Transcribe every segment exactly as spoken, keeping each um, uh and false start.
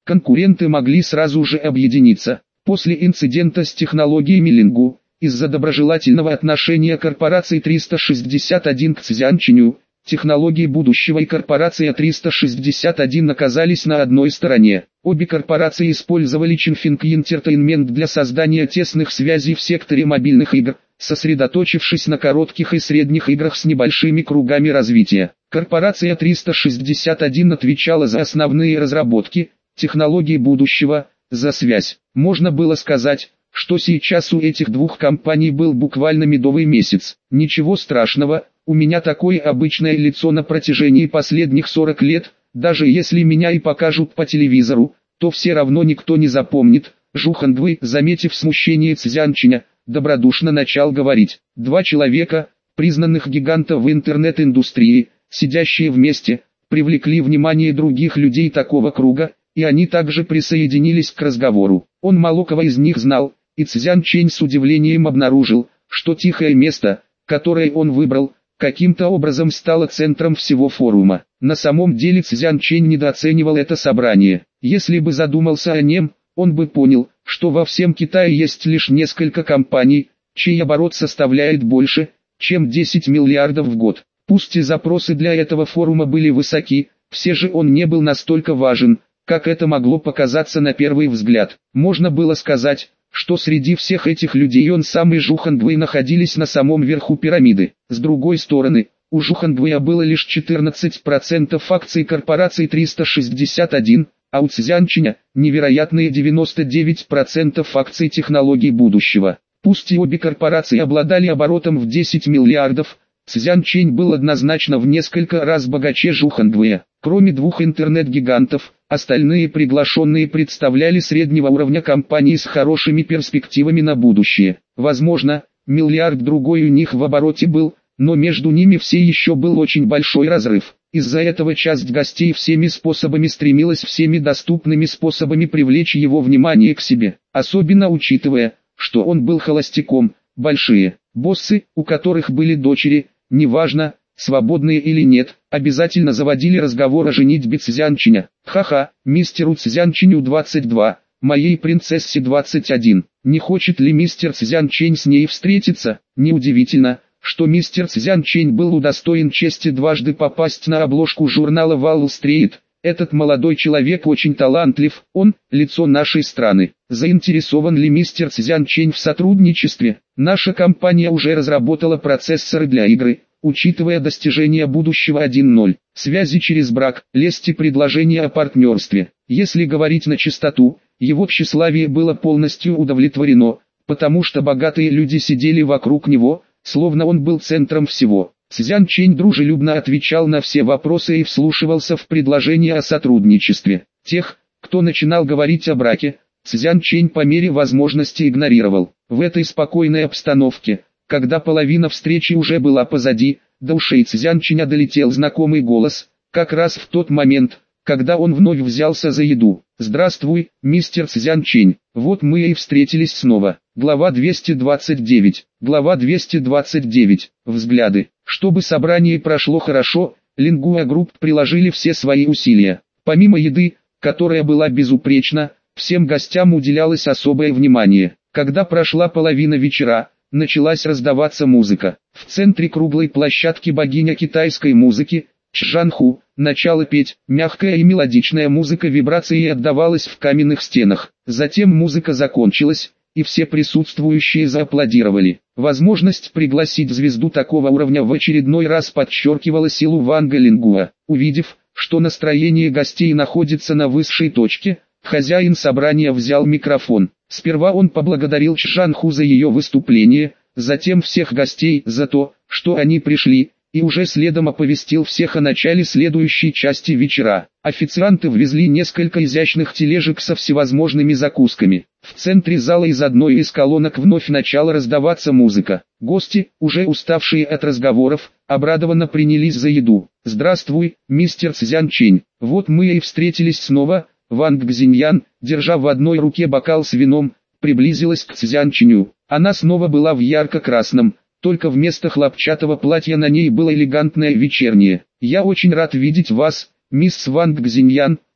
конкуренты могли сразу же объединиться. После инцидента с технологиями Лингу, из-за доброжелательного отношения корпорации триста шестьдесят один к Цзянчиню, технологии будущего и корпорация триста шестьдесят один оказались на одной стороне. Обе корпорации использовали Чинфинг Entertainment для создания тесных связей в секторе мобильных игр, сосредоточившись на коротких и средних играх с небольшими кругами развития. Корпорация триста шестьдесят один отвечала за основные разработки, технологии будущего, за связь. Можно было сказать, что сейчас у этих двух компаний был буквально медовый месяц. Ничего страшного, у меня такое обычное лицо на протяжении последних сорок лет, даже если меня и покажут по телевизору, то все равно никто не запомнит. Жу Хангвей, заметив смущение Цзянчиня, добродушно начал говорить. Два человека, признанных гигантов в интернет-индустрии, сидящие вместе, привлекли внимание других людей такого круга, и они также присоединились к разговору. Он мало кого из них знал, и Цзянчень с удивлением обнаружил, что тихое место, которое он выбрал, каким-то образом стало центром всего форума. На самом деле Цзянчень недооценивал это собрание. Если бы задумался о нем, он бы понял, что во всем Китае есть лишь несколько компаний, чей оборот составляет больше, чем десять миллиардов в год. Пусть и запросы для этого форума были высоки, все же он не был настолько важен, как это могло показаться на первый взгляд. Можно было сказать, что среди всех этих людей он сам и Жу Хангвей находились на самом верху пирамиды. С другой стороны, у Жу Хангвея было лишь четырнадцать процентов акций корпорации триста шестьдесят один, а у Цзянчиня невероятные девяносто девять процентов акций технологий будущего. Пусть и обе корпорации обладали оборотом в десять миллиардов, Цзянчень был однозначно в несколько раз богаче Жу Хангвея. Кроме двух интернет-гигантов, остальные приглашенные представляли среднего уровня компании с хорошими перспективами на будущее. Возможно, миллиард другой у них в обороте был, но между ними все еще был очень большой разрыв. Из-за этого часть гостей всеми способами стремилась всеми доступными способами привлечь его внимание к себе. Особенно учитывая, что он был холостяком, большие боссы, у которых были дочери, неважно, свободные или нет, обязательно заводили разговор о женитьбе Цзянчиня. Ха-ха, мистеру Цзянчиню двадцать два, моей принцессе двадцать один. Не хочет ли мистер Цзянчень с ней встретиться? Неудивительно, что мистер Цзянчень был удостоен чести дважды попасть на обложку журнала Wall Street. Этот молодой человек очень талантлив, он – лицо нашей страны. Заинтересован ли мистер Цзянчень в сотрудничестве? Наша компания уже разработала процессоры для игры. Учитывая достижения будущего один ноль, связи через брак, лесть и предложения о партнерстве. Если говорить на чистоту, его тщеславие было полностью удовлетворено, потому что богатые люди сидели вокруг него, словно он был центром всего. Цзянчень дружелюбно отвечал на все вопросы и вслушивался в предложения о сотрудничестве. Тех, кто начинал говорить о браке, Цзянчень по мере возможности игнорировал. В этой спокойной обстановке, когда половина встречи уже была позади, до ушей Цзянчиня долетел знакомый голос, как раз в тот момент, когда он вновь взялся за еду. «Здравствуй, мистер Цзянчень, вот мы и встретились снова». Глава двести двадцать девять. Глава двести двадцать девять. Взгляды. Чтобы собрание прошло хорошо, Lingua Group приложили все свои усилия. Помимо еды, которая была безупречна, всем гостям уделялось особое внимание. Когда прошла половина вечера, началась раздаваться музыка. В центре круглой площадки богиня китайской музыки, Чжанху, начала петь. Мягкая и мелодичная музыка вибрацией отдавалась в каменных стенах. Затем музыка закончилась, и все присутствующие зааплодировали. Возможность пригласить звезду такого уровня в очередной раз подчеркивала силу Ванга Лингуа. Увидев, что настроение гостей находится на высшей точке, хозяин собрания взял микрофон. Сперва он поблагодарил Чжанху за ее выступление, затем всех гостей за то, что они пришли, и уже следом оповестил всех о начале следующей части вечера. Официанты ввезли несколько изящных тележек со всевозможными закусками. В центре зала из одной из колонок вновь начала раздаваться музыка. Гости, уже уставшие от разговоров, обрадованно принялись за еду. «Здравствуй, мистер Цзянчень, вот мы и встретились снова». Ванг Цзиньян, держа в одной руке бокал с вином, приблизилась к Цзянченю. Она снова была в ярко-красном, только вместо хлопчатого платья на ней было элегантное вечернее. «Я очень рад видеть вас, мисс Ванг Цзиньян»,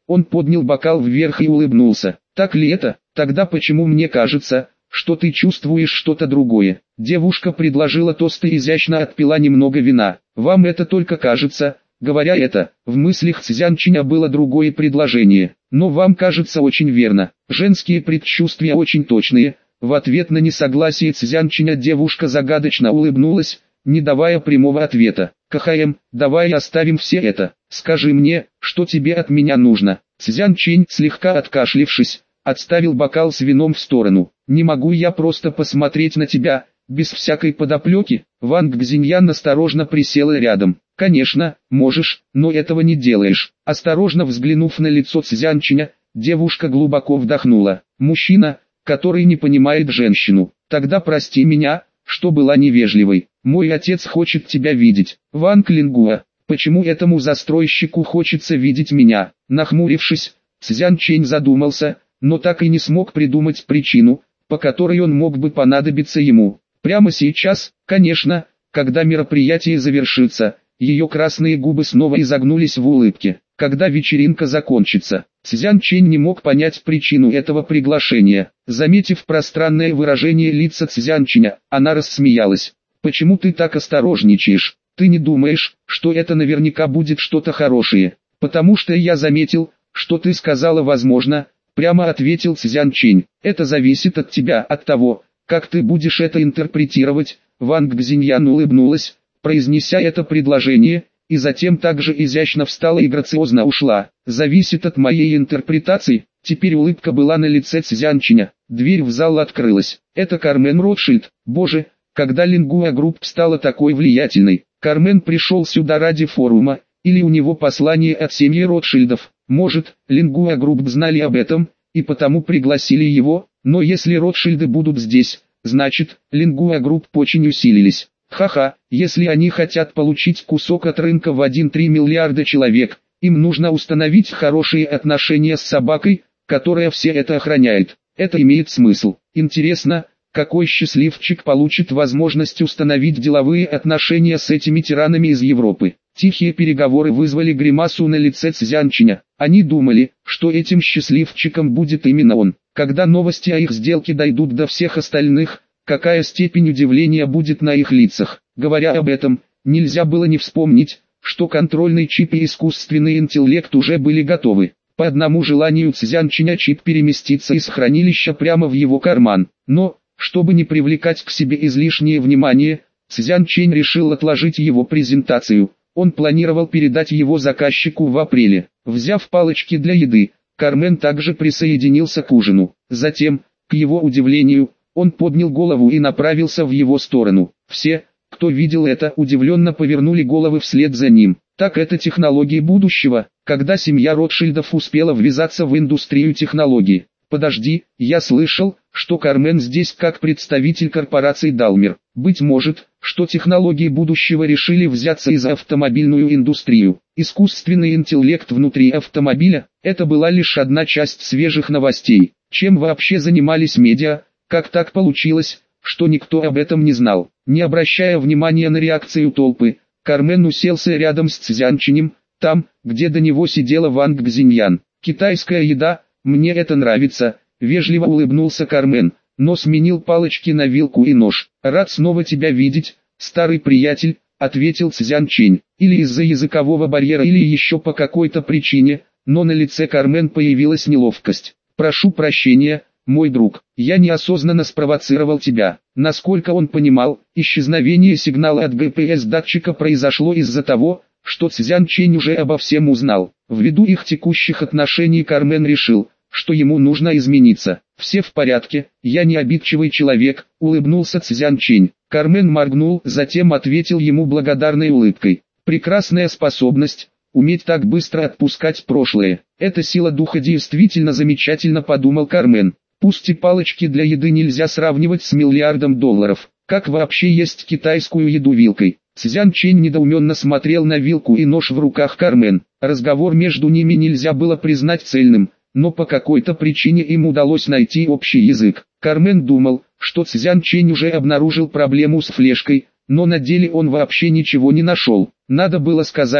Он поднял бокал вверх и улыбнулся. Так ли это? Тогда почему мне кажется, что ты чувствуешь что-то другое? Девушка предложила тост и изящно отпила немного вина. Вам это только кажется. Говоря это, в мыслях Цзянчиня было другое предложение. Но вам кажется очень верно. Женские предчувствия очень точные. В ответ на несогласие Цзянчиня девушка загадочно улыбнулась, не давая прямого ответа. КХМ, давай оставим все это. Скажи мне, что тебе от меня нужно. Цзянчень, слегка откашлившись, отставил бокал с вином в сторону. Не могу я просто посмотреть на тебя, без всякой подоплеки? Ван Гцзиньян осторожно присела рядом. Конечно, можешь, но этого не делаешь. Осторожно взглянув на лицо Цзянченя, девушка глубоко вдохнула. Мужчина, который не понимает женщину. Тогда прости меня, что была невежливой. Мой отец хочет тебя видеть. Ван Клингуа, почему этому застройщику хочется видеть меня? Нахмурившись, Цзянчень задумался, но так и не смог придумать причину, по которой он мог бы понадобиться ему. Прямо сейчас, конечно, когда мероприятие завершится, ее красные губы снова изогнулись в улыбке. Когда вечеринка закончится, Цзянчень не мог понять причину этого приглашения. Заметив пространное выражение лица Цзянченя, она рассмеялась. «Почему ты так осторожничаешь? Ты не думаешь, что это наверняка будет что-то хорошее? Потому что я заметил, что ты сказала возможно», прямо ответил Цзянчень. «Это зависит от тебя, от того, как ты будешь это интерпретировать». Ван Гцзиньян улыбнулась, произнеся это предложение, и затем также изящно встала и грациозно ушла. «Зависит от моей интерпретации». Теперь улыбка была на лице Цзянченя. Дверь в зал открылась. «Это Кармен Ротшильд. Боже, когда Лингуа Групп стала такой влиятельной. Кармен пришел сюда ради форума, или у него послание от семьи Ротшильдов. Может, Лингуа Групп знали об этом, и потому пригласили его, но если Ротшильды будут здесь, значит, Лингуа Групп очень усилились. Ха-ха, если они хотят получить кусок от рынка в один целых три миллиарда человек, им нужно установить хорошие отношения с собакой, которая все это охраняет. Это имеет смысл. Интересно, какой счастливчик получит возможность установить деловые отношения с этими тиранами из Европы. Тихие переговоры вызвали гримасу на лице Цзянченя. Они думали, что этим счастливчиком будет именно он. Когда новости о их сделке дойдут до всех остальных, какая степень удивления будет на их лицах. Говоря об этом, нельзя было не вспомнить, что контрольный чип и искусственный интеллект уже были готовы. По одному желанию Цзянченя чип переместится из хранилища прямо в его карман. Но, чтобы не привлекать к себе излишнее внимание, Цзянчень решил отложить его презентацию. Он планировал передать его заказчику в апреле. Взяв палочки для еды, Кармен также присоединился к ужину. Затем, к его удивлению, он поднял голову и направился в его сторону. Все, кто видел это, удивленно повернули головы вслед за ним. Так это технологии будущего, когда семья Ротшильдов успела ввязаться в индустрию технологий. Подожди, я слышал, что Кармен здесь как представитель корпорации Далмер. Быть может, что технологии будущего решили взяться и за автомобильную индустрию. Искусственный интеллект внутри автомобиля – это была лишь одна часть свежих новостей. Чем вообще занимались медиа? Как так получилось, что никто об этом не знал? Не обращая внимания на реакцию толпы, Кармен уселся рядом с Цзянченем, там, где до него сидела Ван Гцзиньян. «Китайская еда, мне это нравится», — вежливо улыбнулся Кармен, но сменил палочки на вилку и нож. «Рад снова тебя видеть, старый приятель», — ответил Цзянчень. Или из-за языкового барьера, или еще по какой-то причине, но на лице Кармен появилась неловкость. «Прошу прощения, мой друг, я неосознанно спровоцировал тебя». Насколько он понимал, исчезновение сигнала от джи пи эс-датчика произошло из-за того, что Цзянчень уже обо всем узнал. Ввиду их текущих отношений Кармен решил, что ему нужно измениться. «Все в порядке, я не обидчивый человек», — улыбнулся Цзянчень. Кармен моргнул, затем ответил ему благодарной улыбкой. «Прекрасная способность, уметь так быстро отпускать прошлое. Эта сила духа действительно замечательно», — подумал Кармен. Пусть и палочки для еды нельзя сравнивать с миллиардом долларов. Как вообще есть китайскую еду вилкой? Цзянчень недоуменно смотрел на вилку и нож в руках Кармен. Разговор между ними нельзя было признать цельным, но по какой-то причине им удалось найти общий язык. Кармен думал, что Цзянчень уже обнаружил проблему с флешкой, но на деле он вообще ничего не нашел. Надо было сказать,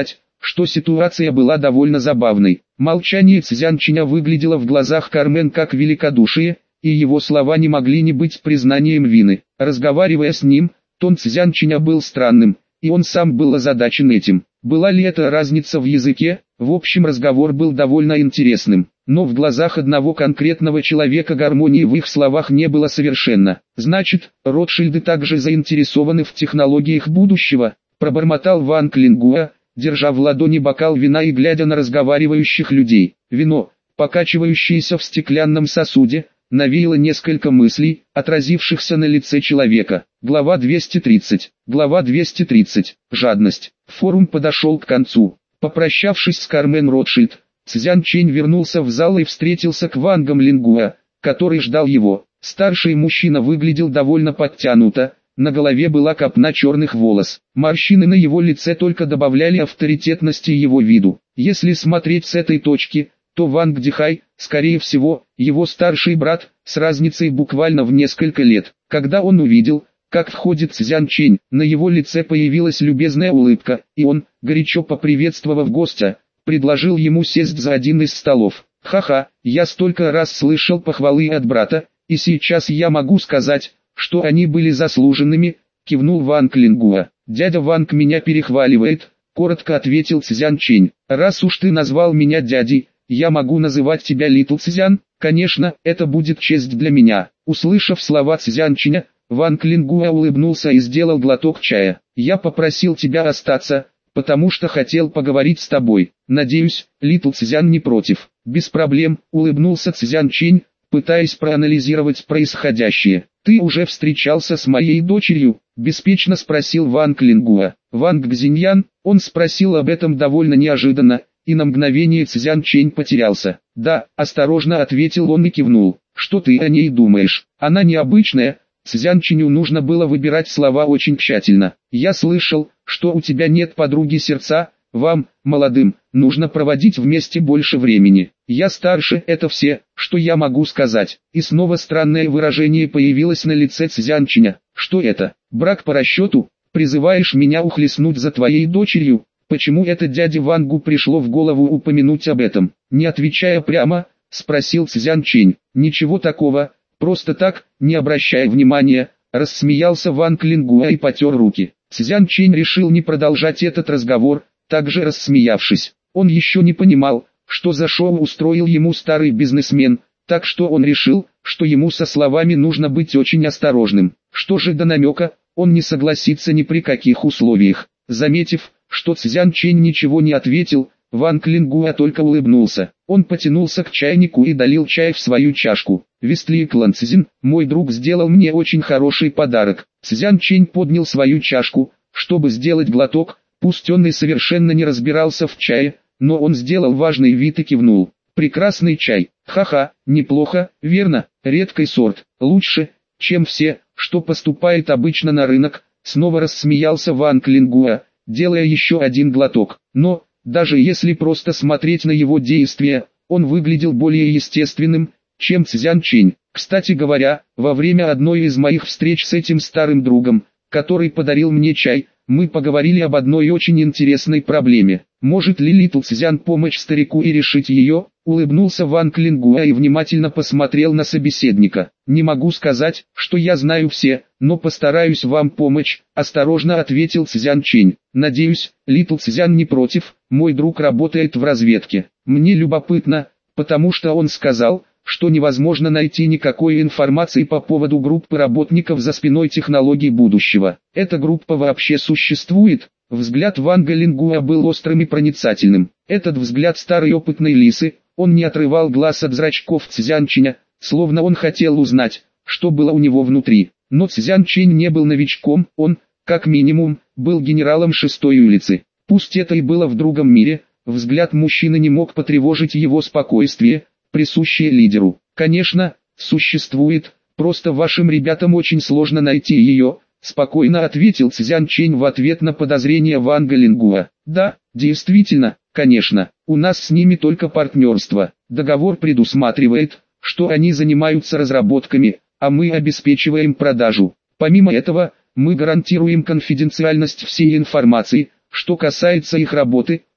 что ситуация была довольно забавной. Молчание Цзянчиня выглядело в глазах Кармен как великодушие, и его слова не могли не быть признанием вины. Разговаривая с ним, тон Цзянчиня был странным, и он сам был озадачен этим. Была ли это разница в языке? В общем, разговор был довольно интересным, но в глазах одного конкретного человека гармонии в их словах не было совершенно. Значит, Ротшильды также заинтересованы в технологиях будущего, пробормотал Ван Клингуа, держа в ладони бокал вина и глядя на разговаривающих людей. Вино, покачивающееся в стеклянном сосуде, навеяло несколько мыслей, отразившихся на лице человека. Глава двести тридцать. Глава двести тридцать. Жадность. Форум подошел к концу. Попрощавшись с Кармен Ротшильд, Цзянчень вернулся в зал и встретился с Вангом Лингуа, который ждал его. Старший мужчина выглядел довольно подтянуто, на голове была копна черных волос. Морщины на его лице только добавляли авторитетности его виду. Если смотреть с этой точки, то Ванг Дихай, скорее всего, его старший брат, с разницей буквально в несколько лет. Когда он увидел, как входит Цзянчень, на его лице появилась любезная улыбка, и он, горячо поприветствовав гостя, предложил ему сесть за один из столов. «Ха-ха, я столько раз слышал похвалы от брата, и сейчас я могу сказать, что они были заслуженными», — кивнул Ванг Лингуа. «Дядя Ванг меня перехваливает», — коротко ответил Цзянчень. «Раз уж ты назвал меня дядей, я могу называть тебя Литл Цзян? Конечно, это будет честь для меня». Услышав слова Цзянченя, Ванг Лингуа улыбнулся и сделал глоток чая. «Я попросил тебя остаться, потому что хотел поговорить с тобой. Надеюсь, Литл Цзян не против». «Без проблем», — улыбнулся Цзянчень, пытаясь проанализировать происходящее. «Ты уже встречался с моей дочерью?» — беспечно спросил Ванг Лингуа. Ванг Гзиньян, он спросил об этом довольно неожиданно, и на мгновение Цзянчень потерялся. «Да», — осторожно ответил он и кивнул. «Что ты о ней думаешь? Она необычная». Цзянченю нужно было выбирать слова очень тщательно. «Я слышал, что у тебя нет подруги сердца, вам, молодым, нужно проводить вместе больше времени. Я старше, это все, что я могу сказать». И снова странное выражение появилось на лице Цзянченя. «Что это? Брак по расчету? Призываешь меня ухлестнуть за твоей дочерью?» Почему это дяде Вангу пришло в голову упомянуть об этом? Не отвечая прямо, спросил Цзянчень. «Ничего такого. Просто так, не обращая внимания», — рассмеялся Ванг Лингуа и потер руки. Цзянчень решил не продолжать этот разговор, также рассмеявшись. Он еще не понимал, что за шоу устроил ему старый бизнесмен, так что он решил, что ему со словами нужно быть очень осторожным. Что же до намека, он не согласится ни при каких условиях. Заметив, что Цзянчень ничего не ответил, Ванг Лингуа только улыбнулся. Он потянулся к чайнику и долил чай в свою чашку. «Вестли Кланцзин, мой друг сделал мне очень хороший подарок». Цзянчень поднял свою чашку, чтобы сделать глоток, пусть он и совершенно не разбирался в чае, но он сделал важный вид и кивнул. «Прекрасный чай, ха-ха, неплохо, верно, редкий сорт, лучше, чем все, что поступает обычно на рынок», снова рассмеялся Ванг Лингуа, делая еще один глоток. Но, даже если просто смотреть на его действия, он выглядел более естественным, чем Цзянчень. Кстати говоря, во время одной из моих встреч с этим старым другом, который подарил мне чай, мы поговорили об одной очень интересной проблеме. Может ли Литл Цзян помочь старику и решить ее? Улыбнулся Ванг Лингуа и внимательно посмотрел на собеседника. «Не могу сказать, что я знаю все, но постараюсь вам помочь», — осторожно ответил Цзянчень. «Надеюсь, Литл Цзян не против, мой друг работает в разведке. Мне любопытно, потому что он сказал, что невозможно найти никакой информации по поводу группы работников за спиной технологий будущего. Эта группа вообще существует?» Взгляд Ванга Лингуа был острым и проницательным. Этот взгляд старой опытной лисы, он не отрывал глаз от зрачков Цзянченя, словно он хотел узнать, что было у него внутри. Но Цзянчень не был новичком, он, как минимум, был генералом шестой улицы. Пусть это и было в другом мире, взгляд мужчины не мог потревожить его спокойствие, присущее лидеру. «Конечно, существует, просто вашим ребятам очень сложно найти ее», — спокойно ответил Цзянчень в ответ на подозрения Ванга Лингуа. «Да, действительно, конечно, у нас с ними только партнерство. Договор предусматривает, что они занимаются разработками, а мы обеспечиваем продажу. Помимо этого, мы гарантируем конфиденциальность всей информации, что касается их работы»,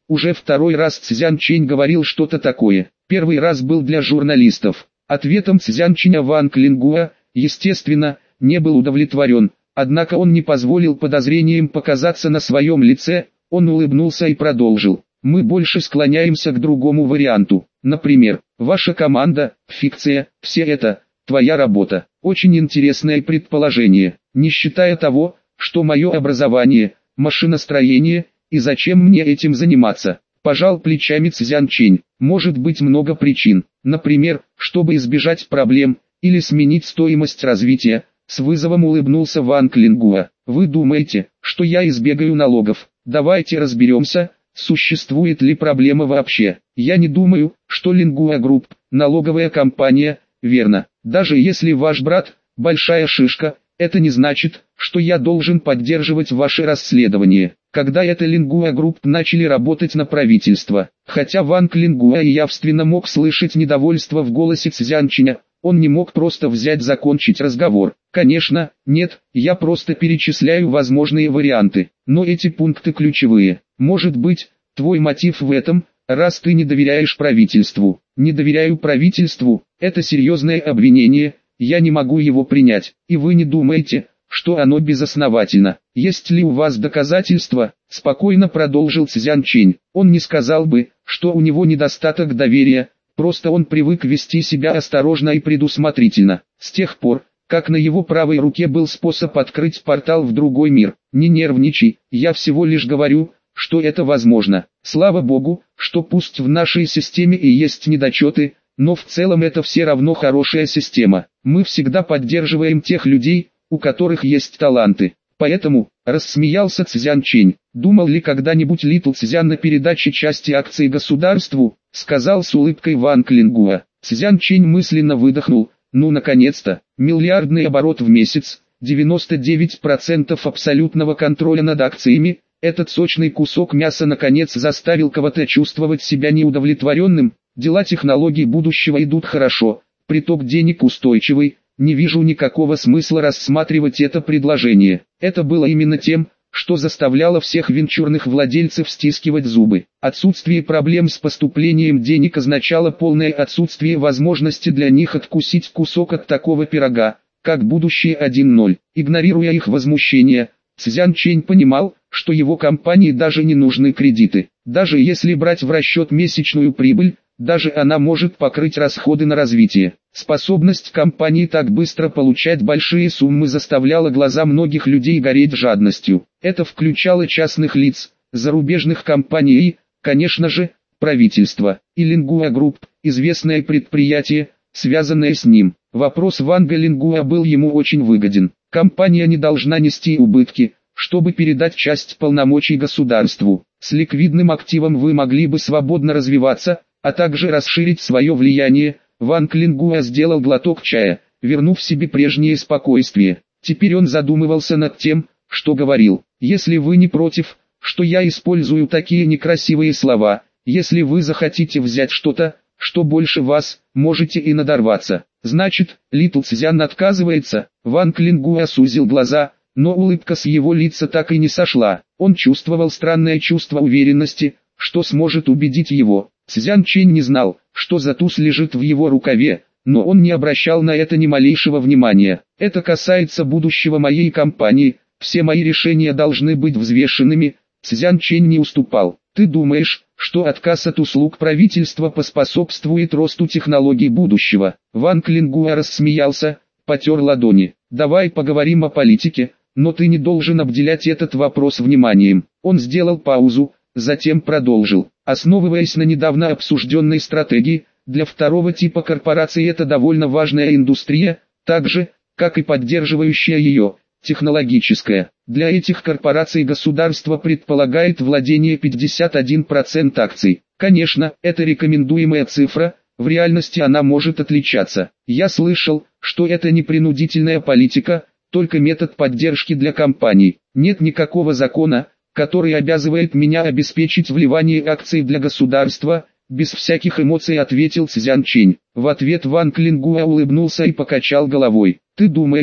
Уже второй раз Цзян Чэнь говорил что-то такое. Первый раз был для журналистов. Ответом Цзян Чэня Ванг Лингуа, естественно, не был удовлетворен. Однако он не позволил подозрениям показаться на своем лице, он улыбнулся и продолжил. Мы больше склоняемся к другому варианту. Например, ваша команда, фикция, все это, твоя работа. Очень интересное предположение, не считая того, что мое образование, машиностроение, и зачем мне этим заниматься. Пожал плечами Цзян Чэнь. Может быть много причин. Например, чтобы избежать проблем, или сменить стоимость развития. С вызовом улыбнулся Ванг Лингуа. Вы думаете, что я избегаю налогов? Давайте разберемся, существует ли проблема вообще. Я не думаю, что Лингуа Групп, налоговая компания, верно. Даже если ваш брат, большая шишка, это не значит, что я должен поддерживать ваши расследования. Когда это Лингуа Групп начали работать на правительство, хотя Ванг Лингуа и явственно мог слышать недовольство в голосе Цзян Чэня, он не мог просто взять закончить разговор. Конечно, нет, я просто перечисляю возможные варианты, но эти пункты ключевые. Может быть, твой мотив в этом, раз ты не доверяешь правительству. Не доверяю правительству, это серьезное обвинение, я не могу его принять, и вы не думаете, что оно безосновательно. Есть ли у вас доказательства? Спокойно продолжил Цзян Чэнь. Он не сказал бы, что у него недостаток доверия, просто он привык вести себя осторожно и предусмотрительно. С тех пор, как на его правой руке был способ открыть портал в другой мир. Не нервничай, я всего лишь говорю, что это возможно. Слава Богу, что пусть в нашей системе и есть недочеты, но в целом это все равно хорошая система. Мы всегда поддерживаем тех людей, у которых есть таланты. Поэтому, рассмеялся Цзян Чэнь. Думал ли когда-нибудь Литл Цзян на передаче части акций государству? Сказал с улыбкой Ванг Лингуа. Цзян Чэнь мысленно выдохнул. Ну наконец-то, миллиардный оборот в месяц, девяносто девять процентов абсолютного контроля над акциями. Этот сочный кусок мяса наконец заставил кого-то чувствовать себя неудовлетворенным. Дела технологий будущего идут хорошо, приток денег устойчивый. Не вижу никакого смысла рассматривать это предложение. Это было именно тем, что заставляло всех венчурных владельцев стискивать зубы. Отсутствие проблем с поступлением денег означало полное отсутствие возможности для них откусить кусок от такого пирога, как будущее один ноль. Игнорируя их возмущение, Цзян Чэнь понимал, что его компании даже не нужны кредиты. Даже если брать в расчет месячную прибыль, даже она может покрыть расходы на развитие. Способность компании так быстро получать большие суммы заставляла глаза многих людей гореть жадностью. Это включало частных лиц, зарубежных компаний и, конечно же, правительство. И Лингуа Групп, известное предприятие, связанное с ним. Вопрос Ванга Лингуа был ему очень выгоден. Компания не должна нести убытки, чтобы передать часть полномочий государству. С ликвидным активом вы могли бы свободно развиваться, а также расширить свое влияние. Ванг Лингуа сделал глоток чая, вернув себе прежнее спокойствие. Теперь он задумывался над тем, что говорил. Если вы не против, что я использую такие некрасивые слова, если вы захотите взять что-то, что больше вас, можете и надорваться. Значит, Литл Цзян отказывается. Ванг Лингуа сузил глаза, но улыбка с его лица так и не сошла. Он чувствовал странное чувство уверенности, что сможет убедить его. Цзян Чэнь не знал, что за туз лежит в его рукаве, но он не обращал на это ни малейшего внимания. Это касается будущего моей компании, все мои решения должны быть взвешенными. Цзян Чэнь не уступал. Ты думаешь, что отказ от услуг правительства поспособствует росту технологий будущего? Ванг Лингуа рассмеялся, потер ладони. Давай поговорим о политике, но ты не должен обделять этот вопрос вниманием. Он сделал паузу, затем продолжил. Основываясь на недавно обсужденной стратегии, для второго типа корпораций это довольно важная индустрия, так же, как и поддерживающая ее, технологическая. Для этих корпораций государство предполагает владение пятьдесят один процент акций. Конечно, это рекомендуемая цифра, в реальности она может отличаться. Я слышал, что это не принудительная политика, только метод поддержки для компаний. Нет никакого закона, который обязывает меня обеспечить вливание акций для государства, без всяких эмоций ответил Цзян Чэнь. В ответ Ванг Лингуа улыбнулся и покачал головой. Ты думаешь,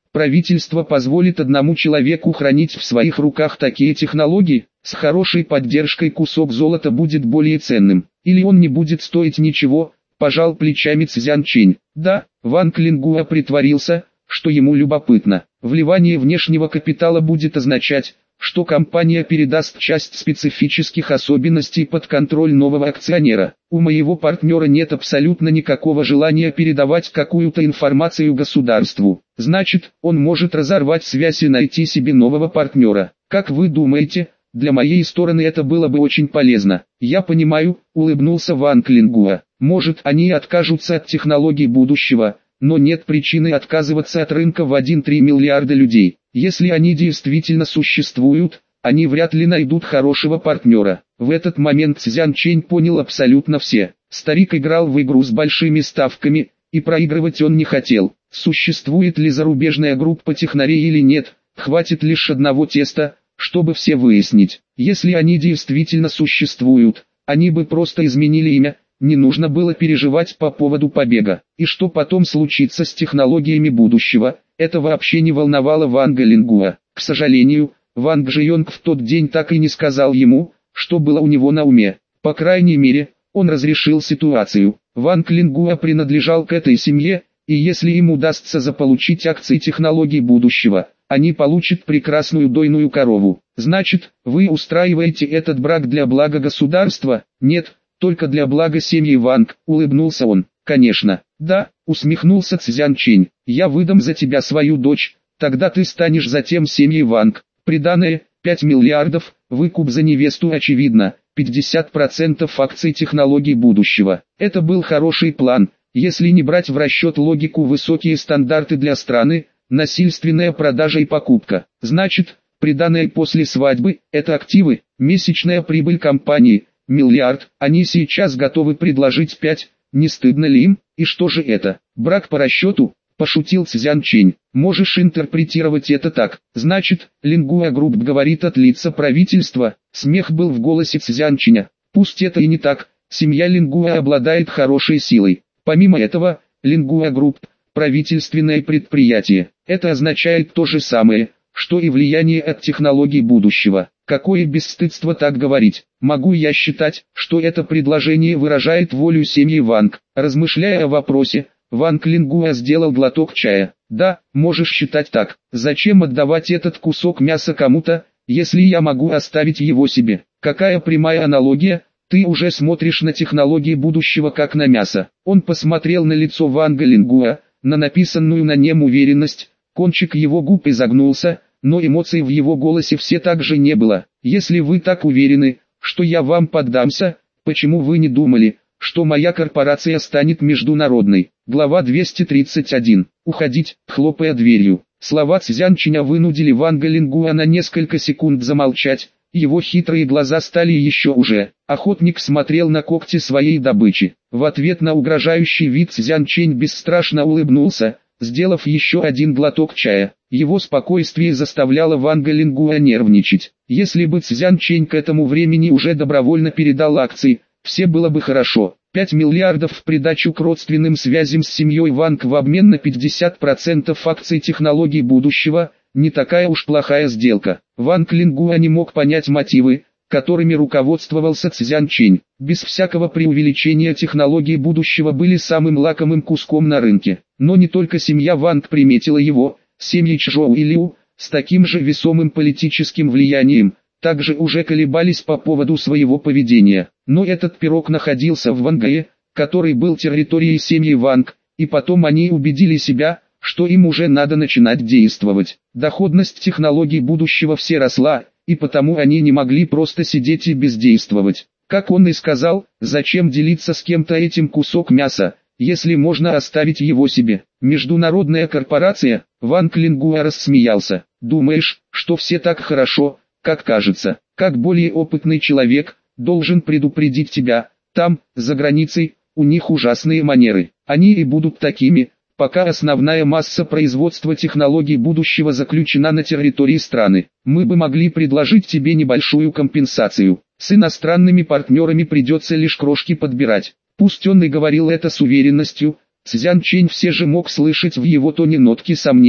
правительство позволит одному человеку хранить в своих руках такие технологии? С хорошей поддержкой кусок золота будет более ценным. Или он не будет стоить ничего, пожал плечами Цзян Чинь. Да, Ванг Лингуа притворился, что ему любопытно. Вливание внешнего капитала будет означать, что компания передаст часть специфических особенностей под контроль нового акционера. У моего партнера нет абсолютно никакого желания передавать какую-то информацию государству. Значит, он может разорвать связь и найти себе нового партнера. Как вы думаете, для моей стороны это было бы очень полезно? Я понимаю, улыбнулся Ванг Лингуа. Может, они откажутся от технологий будущего, но нет причины отказываться от рынка в один-три миллиарда людей. Если они действительно существуют, они вряд ли найдут хорошего партнера. В этот момент Цзян Чинь понял абсолютно все. Старик играл в игру с большими ставками, и проигрывать он не хотел. Существует ли зарубежная группа технарей или нет, хватит лишь одного теста, чтобы все выяснить. Если они действительно существуют, они бы просто изменили имя. Не нужно было переживать по поводу побега. И что потом случится с технологиями будущего, это вообще не волновало Ванга Лингуа. К сожалению, Ванг Жионг в тот день так и не сказал ему, что было у него на уме. По крайней мере, он разрешил ситуацию. Ванг Лингуа принадлежал к этой семье, и если им удастся заполучить акции технологий будущего, они получат прекрасную дойную корову. Значит, вы устраиваете этот брак для блага государства? Нет. Только для блага семьи Ванг, улыбнулся он. Конечно, да, усмехнулся Цзян Чинь. Я выдам за тебя свою дочь, тогда ты станешь затем семьей Ванг. Приданое, пять миллиардов, выкуп за невесту очевидно, пятьдесят процентов акций технологий будущего. Это был хороший план, если не брать в расчет логику высокие стандарты для страны, насильственная продажа и покупка. Значит, приданое после свадьбы – это активы, месячная прибыль компании – миллиард, они сейчас готовы предложить пять, не стыдно ли им? И что же это? Брак по расчету? Пошутил Цзян Чинь. Можешь интерпретировать это так. Значит, Лингуа Групп говорит от лица правительства. Смех был в голосе Цзян Чиня. Пусть это и не так, семья Лингуа обладает хорошей силой. Помимо этого, Лингуа Групп – правительственное предприятие. Это означает то же самое, что и влияние от технологий будущего. Какое бесстыдство так говорить. Могу я считать, что это предложение выражает волю семьи Ванг? Размышляя о вопросе, Ванг Лингуа сделал глоток чая. Да, можешь считать так. Зачем отдавать этот кусок мяса кому-то, если я могу оставить его себе? Какая прямая аналогия? Ты уже смотришь на технологии будущего как на мясо. Он посмотрел на лицо Ванга Лингуа, на написанную на нем уверенность. Кончик его губ изогнулся, но эмоций в его голосе все так же не было. Если вы так уверены, что я вам поддамся, почему вы не думали, что моя корпорация станет международной? Глава двести тридцать один. Уходить, хлопая дверью. Слова Цзян Чиня вынудили Ванга Лингуа на несколько секунд замолчать. Его хитрые глаза стали еще уже. Охотник смотрел на когти своей добычи. В ответ на угрожающий вид Цзян Чинь бесстрашно улыбнулся, сделав еще один глоток чая. Его спокойствие заставляло Ванга Лингуа нервничать. Если бы Цзян Чинь к этому времени уже добровольно передал акции, все было бы хорошо. пять миллиардов в придачу к родственным связям с семьей Ванг в обмен на пятьдесят процентов акций технологий будущего – не такая уж плохая сделка. Ванг Лингуа не мог понять мотивы, которыми руководствовался Цзян Чинь. Без всякого преувеличения технологии будущего были самым лакомым куском на рынке. Но не только семья Ванг приметила его, семьи Чжоу и Лю, с таким же весомым политическим влиянием, также уже колебались по поводу своего поведения. Но этот пирог находился в Вангае, который был территорией семьи Ванг, и потом они убедили себя, что им уже надо начинать действовать. Доходность технологий будущего все росла, и потому они не могли просто сидеть и бездействовать. Как он и сказал, зачем делиться с кем-то этим кусок мяса, если можно оставить его себе? Международная корпорация? Ванг Лингуа рассмеялся. Думаешь, что все так хорошо, как кажется? Как более опытный человек, должен предупредить тебя, там, за границей, у них ужасные манеры. Они и будут такими, пока основная масса производства технологий будущего заключена на территории страны. Мы бы могли предложить тебе небольшую компенсацию. С иностранными партнерами придется лишь крошки подбирать. Пусть он и говорил это с уверенностью, Цзян Чинь все же мог слышать в его тоне нотки сомнения.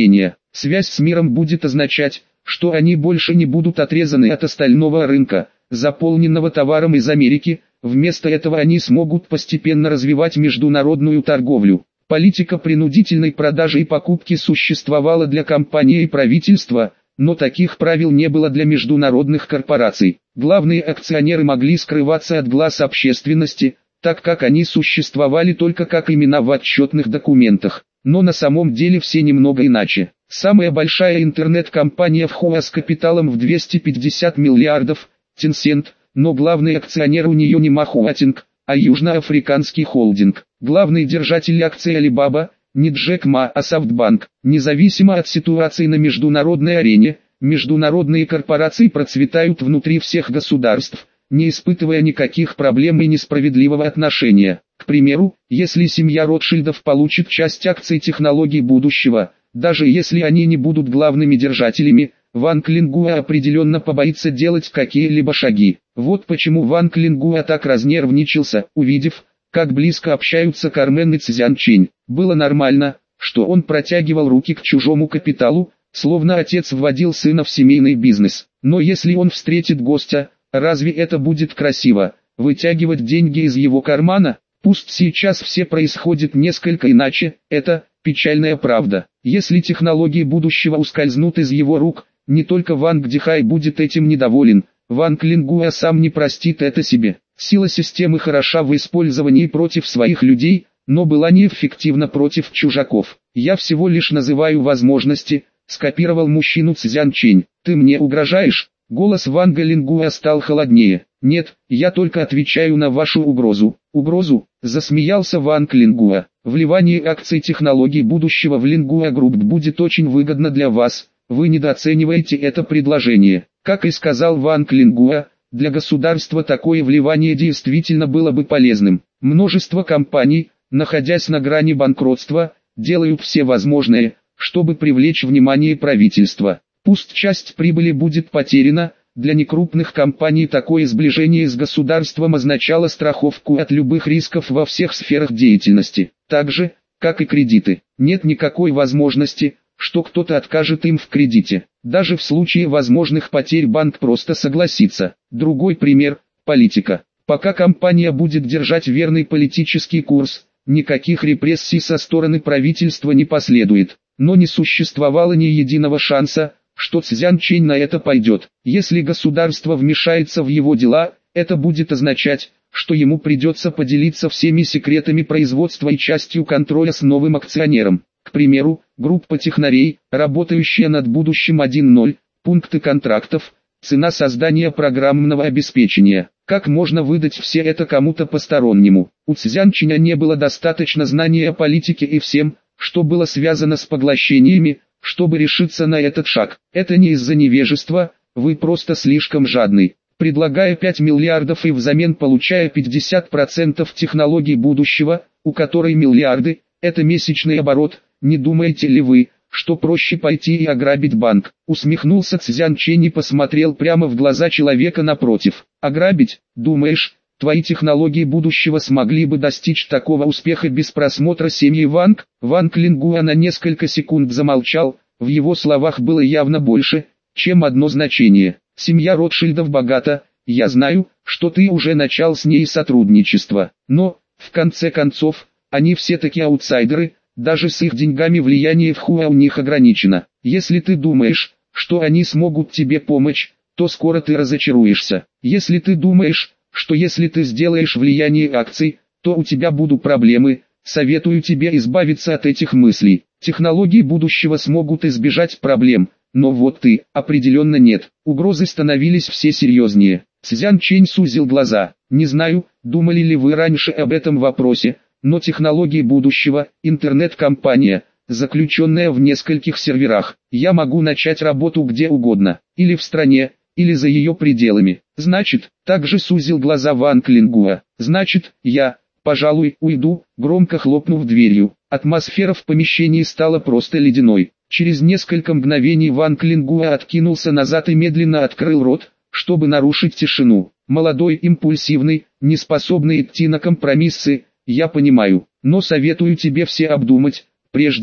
Связь с миром будет означать, что они больше не будут отрезаны от остального рынка, заполненного товаром из Америки. Вместо этого они смогут постепенно развивать международную торговлю. Политика принудительной продажи и покупки существовала для компаний и правительства, но таких правил не было для международных корпораций. Главные акционеры могли скрываться от глаз общественности, так как они существовали только как имена в отчетных документах. Но на самом деле все немного иначе. Самая большая интернет-компания в Хуа с капиталом в двести пятьдесят миллиардов, Tencent, но главный акционер у нее не Махуатинг, а южноафриканский холдинг. Главный держатель акций Alibaba, не Джек Ма, а SoftBank. Независимо от ситуации на международной арене, международные корпорации процветают внутри всех государств, не испытывая никаких проблем и несправедливого отношения. К примеру, если семья Ротшильдов получит часть акций технологий будущего, даже если они не будут главными держателями, Ванг Лингуа определенно побоится делать какие-либо шаги. Вот почему Ванг Лингуа так разнервничался, увидев, как близко общаются Кармен и Цзян Чинь. Было нормально, что он протягивал руки к чужому капиталу, словно отец вводил сына в семейный бизнес. Но если он встретит гостя, разве это будет красиво, вытягивать деньги из его кармана? Пусть сейчас все происходит несколько иначе, это печальная правда. Если технологии будущего ускользнут из его рук, не только Ванг Дихай будет этим недоволен, Ванг Лингуа сам не простит это себе. Сила системы хороша в использовании против своих людей, но была неэффективна против чужаков. Я всего лишь называю возможности, скопировал мужчину Цзян Чинь. Ты мне угрожаешь? Голос Ванга Лингуа стал холоднее. Нет, я только отвечаю на вашу угрозу. Угрозу? Засмеялся Ванг Лингуа. Вливание акций технологий будущего в Лингуа Групп будет очень выгодно для вас. Вы недооцениваете это предложение. Как и сказал Ванг Лингуа, для государства такое вливание действительно было бы полезным. Множество компаний, находясь на грани банкротства, делают все возможное, чтобы привлечь внимание правительства. Пусть часть прибыли будет потеряна, для некрупных компаний такое сближение с государством означало страховку от любых рисков во всех сферах деятельности. Так же, как и кредиты, нет никакой возможности, что кто-то откажет им в кредите. Даже в случае возможных потерь банк просто согласится. Другой пример – политика. Пока компания будет держать верный политический курс, никаких репрессий со стороны правительства не последует. Но не существовало ни единого шанса, что Цзян Чинь на это пойдет. Если государство вмешается в его дела, это будет означать, что ему придется поделиться всеми секретами производства и частью контроля с новым акционером. К примеру, группа технарей, работающая над будущим один ноль, пункты контрактов, цена создания программного обеспечения. Как можно выдать все это кому-то постороннему? У Цзян Чиня не было достаточно знаний о политике и всем, что было связано с поглощениями, чтобы решиться на этот шаг. Это не из-за невежества, вы просто слишком жадный. Предлагая пять миллиардов и взамен получая пятьдесят процентов технологий будущего, у которой миллиарды, это месячный оборот, не думаете ли вы, что проще пойти и ограбить банк? Усмехнулся Цзян Чинь и посмотрел прямо в глаза человека напротив. Ограбить, думаешь? Твои технологии будущего смогли бы достичь такого успеха без просмотра семьи Ванг? Ванг Лингуа на несколько секунд замолчал, в его словах было явно больше, чем одно значение. Семья Ротшильдов богата, я знаю, что ты уже начал с ней сотрудничество. Но, в конце концов, они все-таки аутсайдеры, даже с их деньгами влияние в Хуа у них ограничено. Если ты думаешь, что они смогут тебе помочь, то скоро ты разочаруешься. Если ты думаешь, что если ты сделаешь влияние акций, то у тебя будут проблемы, советую тебе избавиться от этих мыслей. Технологии будущего смогут избежать проблем, но вот ты, определенно нет. Угрозы становились все серьезнее. Цзян Чинь сузил глаза. Не знаю, думали ли вы раньше об этом вопросе, но технологии будущего, интернет-компания, заключенная в нескольких серверах. Я могу начать работу где угодно, или в стране, или за ее пределами. Значит, также сузил глаза Ванг Лингуа. Значит, я, пожалуй, уйду, громко хлопнув дверью. Атмосфера в помещении стала просто ледяной. Через несколько мгновений Ванг Лингуа откинулся назад и медленно открыл рот, чтобы нарушить тишину. Молодой, импульсивный, неспособный идти на компромиссы, я понимаю, но советую тебе все обдумать, прежде,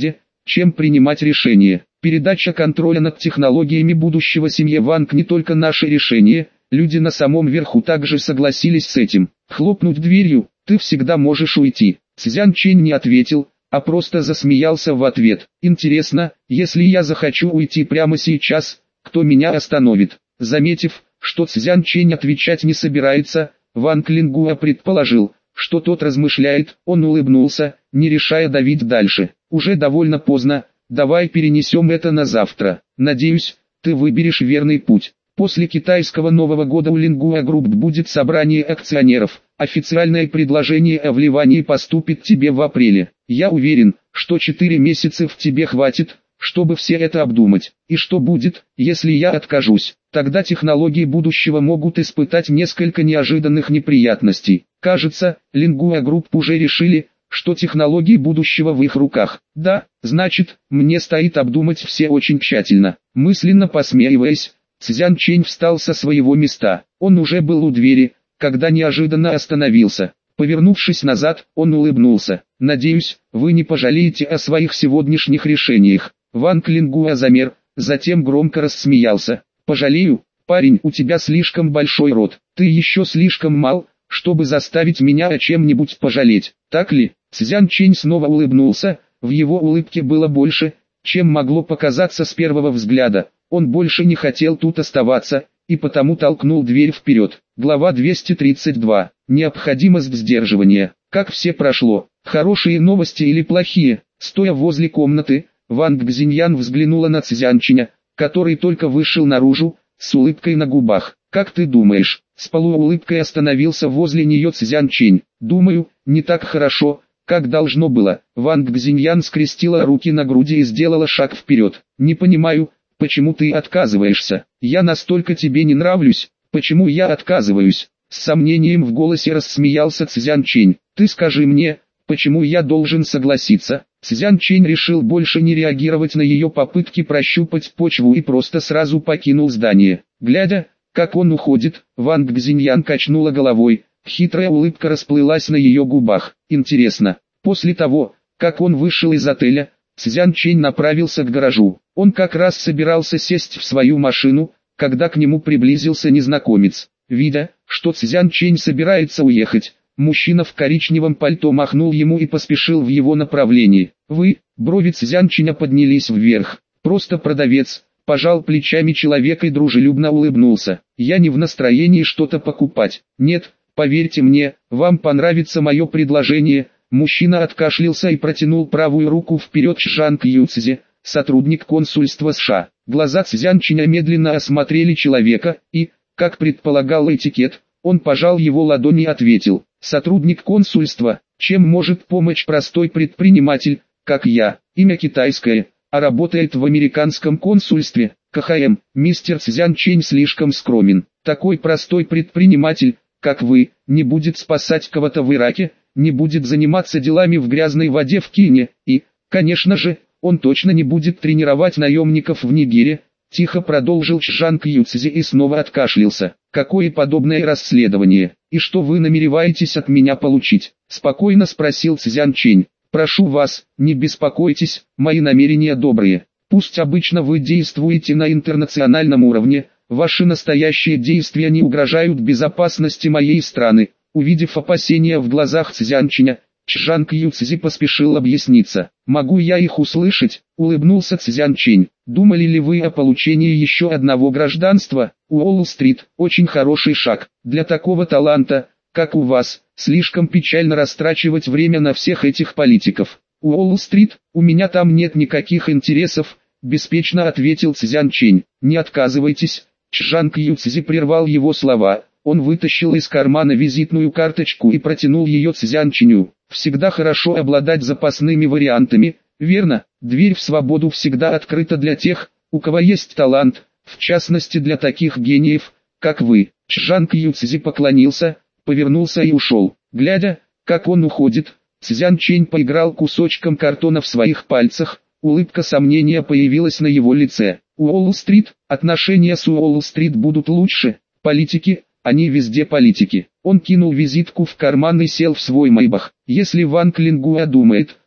чем принимать решения. Передача контроля над технологиями будущего семье Ванг не только наше решение, люди на самом верху также согласились с этим. Хлопнуть дверью, ты всегда можешь уйти. Цзян Чэнь не ответил, а просто засмеялся в ответ. Интересно, если я захочу уйти прямо сейчас, кто меня остановит? Заметив, что Цзян Чэнь отвечать не собирается, Ванг Лингуа предположил, что тот размышляет. Он улыбнулся, не решая давить дальше. Уже довольно поздно, давай перенесем это на завтра. Надеюсь, ты выберешь верный путь. После китайского Нового года у Лингуа Групп будет собрание акционеров. Официальное предложение о вливании поступит тебе в апреле. Я уверен, что четыре месяца в тебе хватит, чтобы все это обдумать. И что будет, если я откажусь? Тогда технологии будущего могут испытать несколько неожиданных неприятностей. Кажется, Лингуа Групп уже решили, что технологии будущего в их руках. Да, значит, мне стоит обдумать все очень тщательно. Мысленно посмеиваясь, Цзян Чэнь встал со своего места. Он уже был у двери, когда неожиданно остановился. Повернувшись назад, он улыбнулся. «Надеюсь, вы не пожалеете о своих сегодняшних решениях». Ванг Лингуа замер, затем громко рассмеялся. «Пожалею? Парень, у тебя слишком большой рот. Ты еще слишком мал, чтобы заставить меня о чем-нибудь пожалеть. Так ли?» Цзян Чэнь снова улыбнулся. В его улыбке было больше, чем могло показаться с первого взгляда. Он больше не хотел тут оставаться, и потому толкнул дверь вперед. Глава двести тридцать два. Необходимость сдерживания. Как все прошло? Хорошие новости или плохие? Стоя возле комнаты, Ванг Цзиньян взглянула на Цзян Чэня, который только вышел наружу, с улыбкой на губах. «Как ты думаешь?» С полуулыбкой остановился возле нее Цзян Чэнь. «Думаю, не так хорошо, как должно было». Ванг Цзиньян скрестила руки на груди и сделала шаг вперед. «Не понимаю, почему ты отказываешься? Я настолько тебе не нравлюсь, почему я отказываюсь?» С сомнением в голосе рассмеялся Цзян Чэнь. «Ты скажи мне, почему я должен согласиться?» Цзян Чэнь решил больше не реагировать на ее попытки прощупать почву и просто сразу покинул здание. Глядя, как он уходит, Ванг Цзиньян качнула головой, хитрая улыбка расплылась на ее губах. Интересно, после того, как он вышел из отеля, Цзян Чэнь направился к гаражу. Он как раз собирался сесть в свою машину, когда к нему приблизился незнакомец. Видя, что Цзян Чэнь собирается уехать, мужчина в коричневом пальто махнул ему и поспешил в его направлении. «Вы?» Брови Цзян Чэня поднялись вверх. «Просто продавец», пожал плечами человек и дружелюбно улыбнулся. «Я не в настроении что-то покупать. Нет, поверьте мне, вам понравится мое предложение». Мужчина откашлялся и протянул правую руку вперед. Чжанг Юцзи, сотрудник консульства США. Глаза Цзян Чэня медленно осмотрели человека и, как предполагал этикет, он пожал его ладонь и ответил: «Сотрудник консульства, чем может помочь простой предприниматель, как я? Имя китайское, а работает в американском консульстве, КХМ». Мистер Цзян Чэнь слишком скромен. Такой простой предприниматель, как вы, не будет спасать кого-то в Ираке, не будет заниматься делами в грязной воде в Кении, и, конечно же, он точно не будет тренировать наемников в Нигере. Тихо продолжил Чжанг Юцзи и снова откашлялся. «Какое подобное расследование? И что вы намереваетесь от меня получить?» Спокойно спросил Цзян Чэнь. «Прошу вас, не беспокойтесь, мои намерения добрые. Пусть обычно вы действуете на интернациональном уровне, ваши настоящие действия не угрожают безопасности моей страны». Увидев опасения в глазах Цзян Чэня, Чжанг Юцзи поспешил объясниться. «Могу я их услышать?» — улыбнулся Цзян Чэнь. «Думали ли вы о получении еще одного гражданства? Уолл-стрит – очень хороший шаг. Для такого таланта, как у вас, слишком печально растрачивать время на всех этих политиков». «Уолл-стрит? У меня там нет никаких интересов», – беспечно ответил Цзян Чэнь. «Не отказывайтесь». Чжанг Юцзи прервал его слова. Он вытащил из кармана визитную карточку и протянул ее Цзян Чэню. «Всегда хорошо обладать запасными вариантами, верно? Дверь в свободу всегда открыта для тех, у кого есть талант, в частности для таких гениев, как вы». Чжанг Юцзи поклонился, повернулся и ушел. Глядя, как он уходит, Цзян Чэнь поиграл кусочком картона в своих пальцах, улыбка сомнения появилась на его лице. «Уолл-стрит? Отношения с Уолл-стрит будут лучше? Политики? Они везде политики». Он кинул визитку в карман и сел в свой майбах. Если Ванг Лингуа думает,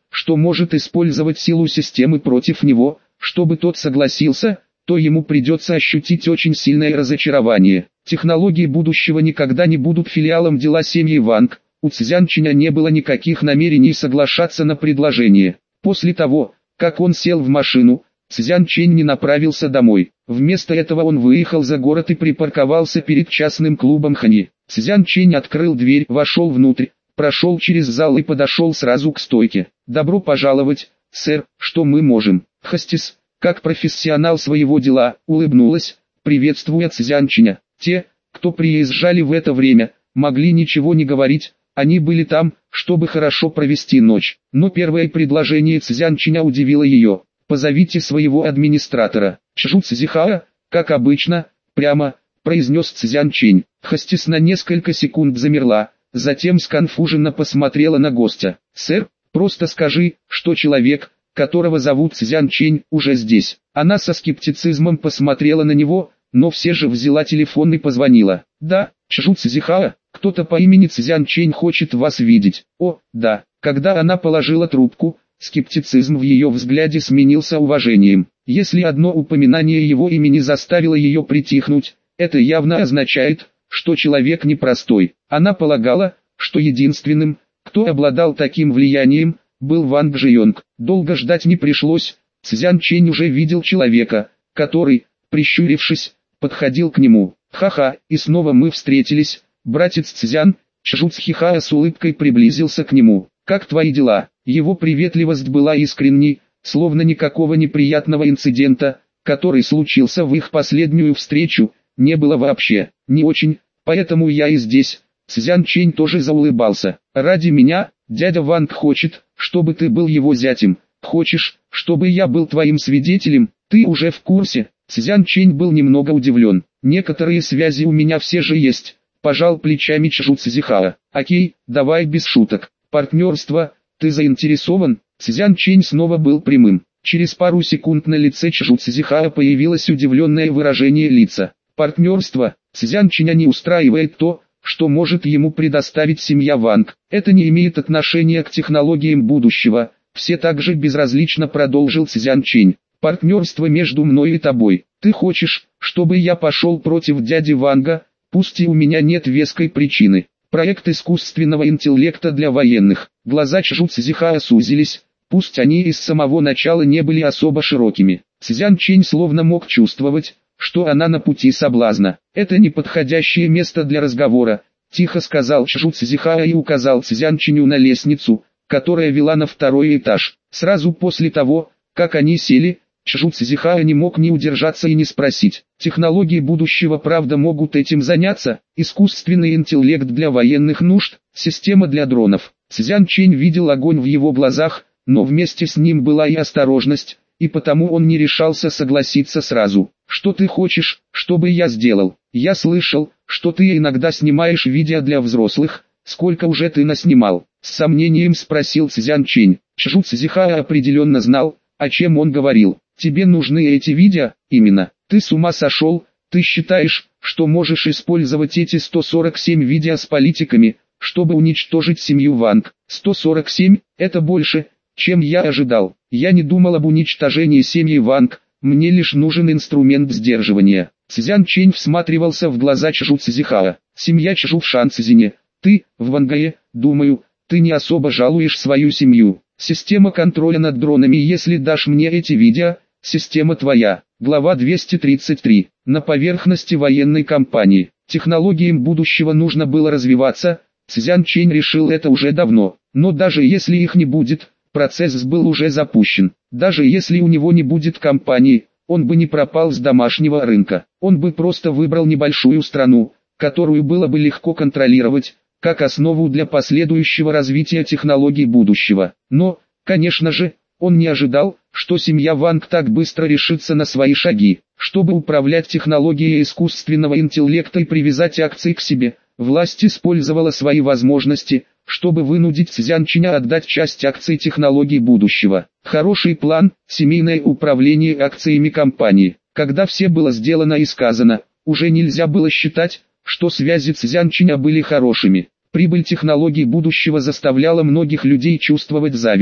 что может использовать силу системы против него. Чтобы тот согласился, то ему придется ощутить очень сильное разочарование. Технологии будущего никогда не будут филиалом дела семьи Ванг. У Цзянчиня не было никаких намерений соглашаться на предложение. После того, как он сел в машину, Цзянчень не направился домой. Вместо этого он выехал за город и припарковался перед частным клубом Хани. Цзянчень открыл дверь, вошел внутрь, прошел через зал и подошел сразу к стойке. «Добро пожаловать, сэр, что мы можем?» Хостес, как профессионал своего дела, улыбнулась, приветствуя Цзянчиня. Те, кто приезжали в это время, могли ничего не говорить, они были там, чтобы хорошо провести ночь. Но первое предложение Цзянчиня удивило ее. «Позовите своего администратора». «Чжу Цзихаа, как обычно, прямо», произнес Цзянчень. Хостес на несколько секунд замерла, затем сконфуженно посмотрела на гостя. «Сэр, просто скажи, что человек, которого зовут Цзянчень, уже здесь». Она со скептицизмом посмотрела на него, но все же взяла телефон и позвонила. «Да, Чжу Цзихаа, кто-то по имени Цзянчень хочет вас видеть». «О, да». Когда она положила трубку, скептицизм в ее взгляде сменился уважением. Если одно упоминание его имени заставило ее притихнуть, это явно означает, что человек непростой. Она полагала, что единственным, кто обладал таким влиянием, был Ванг Жионг. Долго ждать не пришлось, Цзянчень уже видел человека, который, прищурившись, подходил к нему. «Ха-ха, и снова мы встретились, братец Цзян». Чжу Цзихаа с улыбкой приблизился к нему. «Как твои дела?» Его приветливость была искренней, словно никакого неприятного инцидента, который случился в их последнюю встречу, не было вообще. «Не очень, поэтому я и здесь». Цзянчень тоже заулыбался. «Ради меня, дядя Ванг хочет, чтобы ты был его зятем. Хочешь, чтобы я был твоим свидетелем? Ты уже в курсе?» Цзянчень был немного удивлен. «Некоторые связи у меня все же есть», — пожал плечами Чжу Цзихаа. «Окей, давай без шуток. Партнерство, ты заинтересован?» Цзянчень снова был прямым. Через пару секунд на лице Чжу Цзихаа появилось удивленное выражение лица. «Партнерство?» Цзянченя не устраивает то, что может ему предоставить семья Ванг. Это не имеет отношения к технологиям будущего. Все так же безразлично продолжил Цзянчень. «Партнерство между мной и тобой. Ты хочешь, чтобы я пошел против дяди Ванга, пусть и у меня нет веской причины. Проект искусственного интеллекта для военных». Глаза Чжу Цзихаа сузились, пусть они и с самого начала не были особо широкими. Цзянчень словно мог чувствовать, что она на пути соблазна. «Это неподходящее место для разговора», — тихо сказал Чжу Цзихаа и указал Цзянченю на лестницу, которая вела на второй этаж. Сразу после того, как они сели, Чжу Цзихаа не мог не удержаться и не спросить. «Технологии будущего правда могут этим заняться? Искусственный интеллект для военных нужд, система для дронов?» Цзянчень видел огонь в его глазах, но вместе с ним была и осторожность, и потому он не решался согласиться сразу. «Что ты хочешь, чтобы я сделал? Я слышал, что ты иногда снимаешь видео для взрослых. Сколько уже ты наснимал?» С сомнением спросил Цзянчень. Чжу Цзихаа определенно знал, о чем он говорил. «Тебе нужны эти видео?» «Именно. Ты с ума сошел? Ты считаешь, что можешь использовать эти сто сорок семь видео с политиками, чтобы уничтожить семью Ванг?» сто сорок семь – это больше, чем я ожидал. Я не думал об уничтожении семьи Ванг, мне лишь нужен инструмент сдерживания. Цзянчень всматривался в глаза Чжу Цзихаа. «Семья Чжу в Шанцзине. Ты, в Вангае, думаю, ты не особо жалуешь свою семью. Система контроля над дронами, если дашь мне эти видео, система твоя». Глава двести тридцать три. На поверхности военной кампании. Технологиям будущего нужно было развиваться, Цзянчень решил это уже давно. Но даже если их не будет, процесс был уже запущен. Даже если у него не будет компании, он бы не пропал с домашнего рынка. Он бы просто выбрал небольшую страну, которую было бы легко контролировать, как основу для последующего развития технологий будущего. Но, конечно же, он не ожидал, что семья Ванг так быстро решится на свои шаги. Чтобы управлять технологией искусственного интеллекта и привязать акции к себе, власть использовала свои возможности, чтобы вынудить Цзянченя отдать часть акций технологий будущего. Хороший план, семейное управление акциями компании. Когда все было сделано и сказано, уже нельзя было считать, что связи Цзянченя были хорошими. Прибыль технологий будущего заставляла многих людей чувствовать зависть.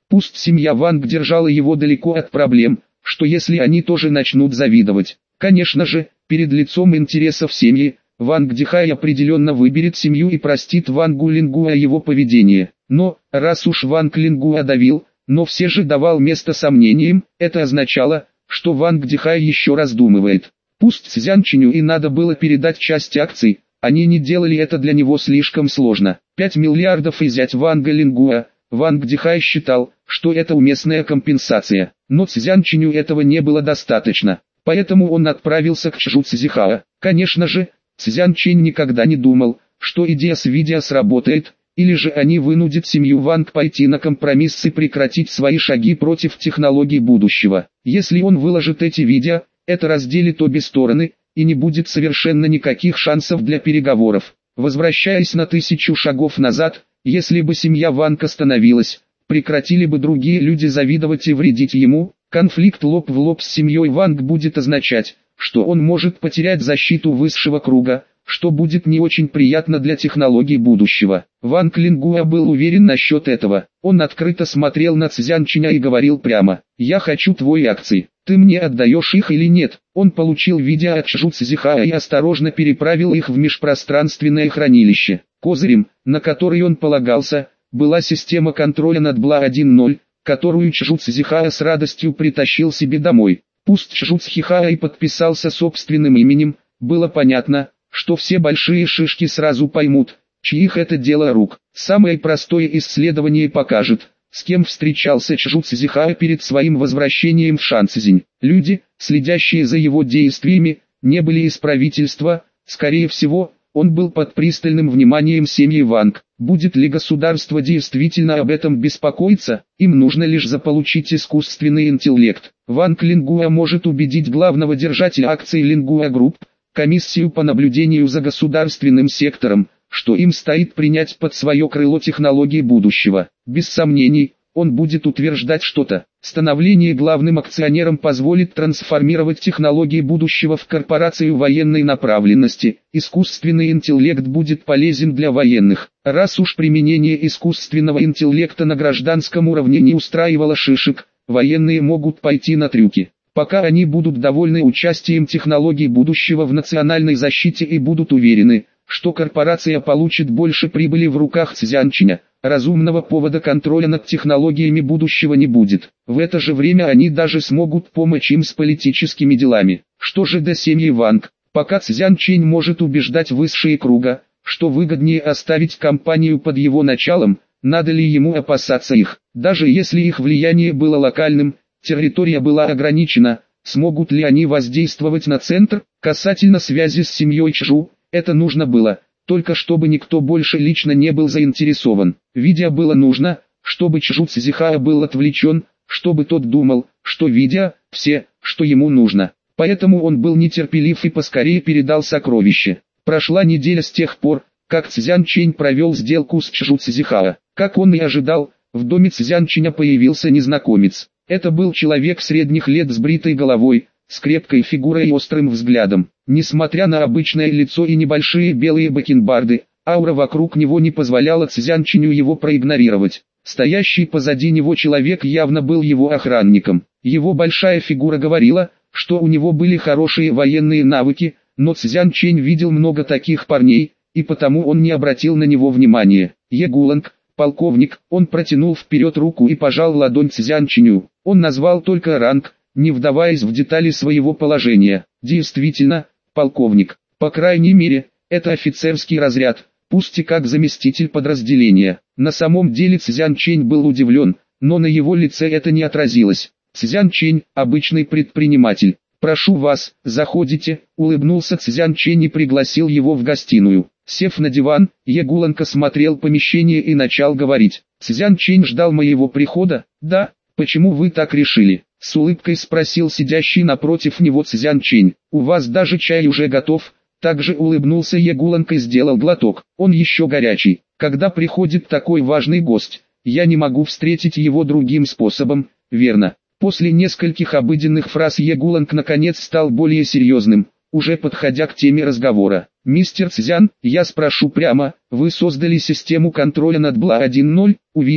Пусть семья Ванг держала его далеко от проблем, что если они тоже начнут завидовать. Конечно же, перед лицом интересов семьи, Ванг Дихай определенно выберет семью и простит Вангу Лингуа его поведение. Но, раз уж Ванг Лингуа давил, но все же давал место сомнениям, это означало, что Ванг Дихай еще раздумывает. Пусть Цзян Чиню и надо было передать часть акций, они не делали это для него слишком сложно. пять миллиардов изъять Ванга Лингуа, Ванг Дихай считал, что это уместная компенсация. Но Цзян Чиню этого не было достаточно, поэтому он отправился к Чжу Цзихао. Конечно же, Цзян Чинь никогда не думал, что идея с видео сработает, или же они вынудят семью Ванг пойти на компромисс и прекратить свои шаги против технологий будущего. Если он выложит эти видео, это разделит обе стороны, и не будет совершенно никаких шансов для переговоров. Возвращаясь на тысячу шагов назад, если бы семья Ванг остановилась, прекратили бы другие люди завидовать и вредить ему, конфликт лоб в лоб с семьей Ванг будет означать, что он может потерять защиту высшего круга, что будет не очень приятно для технологий будущего. Ванг Лингуа был уверен насчет этого. Он открыто смотрел на Цзян Чиня и говорил прямо: «Я хочу твои акции, ты мне отдаешь их или нет?» Он получил видео от Чжу Цзихао и осторожно переправил их в межпространственное хранилище. Козырем, на который он полагался, была система контроля над Бла один ноль, которую Чжу Цзихао с радостью притащил себе домой. Пусть Чжу Цзихао и подписался собственным именем, было понятно, что все большие шишки сразу поймут, чьих это дело рук. Самое простое исследование покажет, с кем встречался Чжу Цзихао перед своим возвращением в Шанцзинь. Люди, следящие за его действиями, не были из правительства, скорее всего, он был под пристальным вниманием семьи Ванг. Будет ли государство действительно об этом беспокоиться? Им нужно лишь заполучить искусственный интеллект. Ванг Лингуа может убедить главного держателя акций Лингуа Групп, комиссию по наблюдению за государственным сектором, что им стоит принять под свое крыло технологии будущего. Без сомнений, он будет утверждать что-то. Становление главным акционером позволит трансформировать технологии будущего в корпорацию военной направленности. Искусственный интеллект будет полезен для военных. Раз уж применение искусственного интеллекта на гражданском уровне не устраивало шишек, военные могут пойти на трюки. Пока они будут довольны участием технологий будущего в национальной защите и будут уверены, что корпорация получит больше прибыли в руках Цзян Чиня, разумного повода контроля над технологиями будущего не будет. В это же время они даже смогут помочь им с политическими делами. Что же до семьи Ванг? Пока Цзян Чинь может убеждать высшие круга, что выгоднее оставить компанию под его началом, надо ли ему опасаться их? Даже если их влияние было локальным, территория была ограничена, смогут ли они воздействовать на центр? Касательно связи с семьей Чжу, это нужно было, только чтобы никто больше лично не был заинтересован. Видео было нужно, чтобы Чжу Цзихао был отвлечен, чтобы тот думал, что видео – все, что ему нужно. Поэтому он был нетерпелив и поскорее передал сокровище. Прошла неделя с тех пор, как Цзян Чинь провел сделку с Чжу Цзихао. Как он и ожидал, в доме Цзян Чиня появился незнакомец. Это был человек средних лет с бритой головой, с крепкой фигурой и острым взглядом. Несмотря на обычное лицо и небольшие белые бакенбарды, аура вокруг него не позволяла Цзян Чиню его проигнорировать. Стоящий позади него человек явно был его охранником. Его большая фигура говорила, что у него были хорошие военные навыки, но Цзян Чинь видел много таких парней, и потому он не обратил на него внимания. Егуланг, полковник, он протянул вперед руку и пожал ладонь Цзян Чиню. Он назвал только ранг, не вдаваясь в детали своего положения. Действительно, полковник, по крайней мере, это офицерский разряд, пусть и как заместитель подразделения. На самом деле Цзян Чинь был удивлен, но на его лице это не отразилось. Цзян Чинь, обычный предприниматель. «Прошу вас, заходите», — улыбнулся Цзян Чинь и пригласил его в гостиную. Сев на диван, Егуланг осмотрел помещение и начал говорить. «Цзян Чинь ждал моего прихода?» «Да, почему вы так решили?» — с улыбкой спросил сидящий напротив него Цзян Чинь. «У вас даже чай уже готов?» Также улыбнулся Егуланг и сделал глоток. «Он еще горячий. Когда приходит такой важный гость, я не могу встретить его другим способом, верно?» После нескольких обыденных фраз Егуланг наконец стал более серьезным, уже подходя к теме разговора. «Мистер Цзян, я спрошу прямо, вы создали систему контроля над Бла один ноль?» Увидев,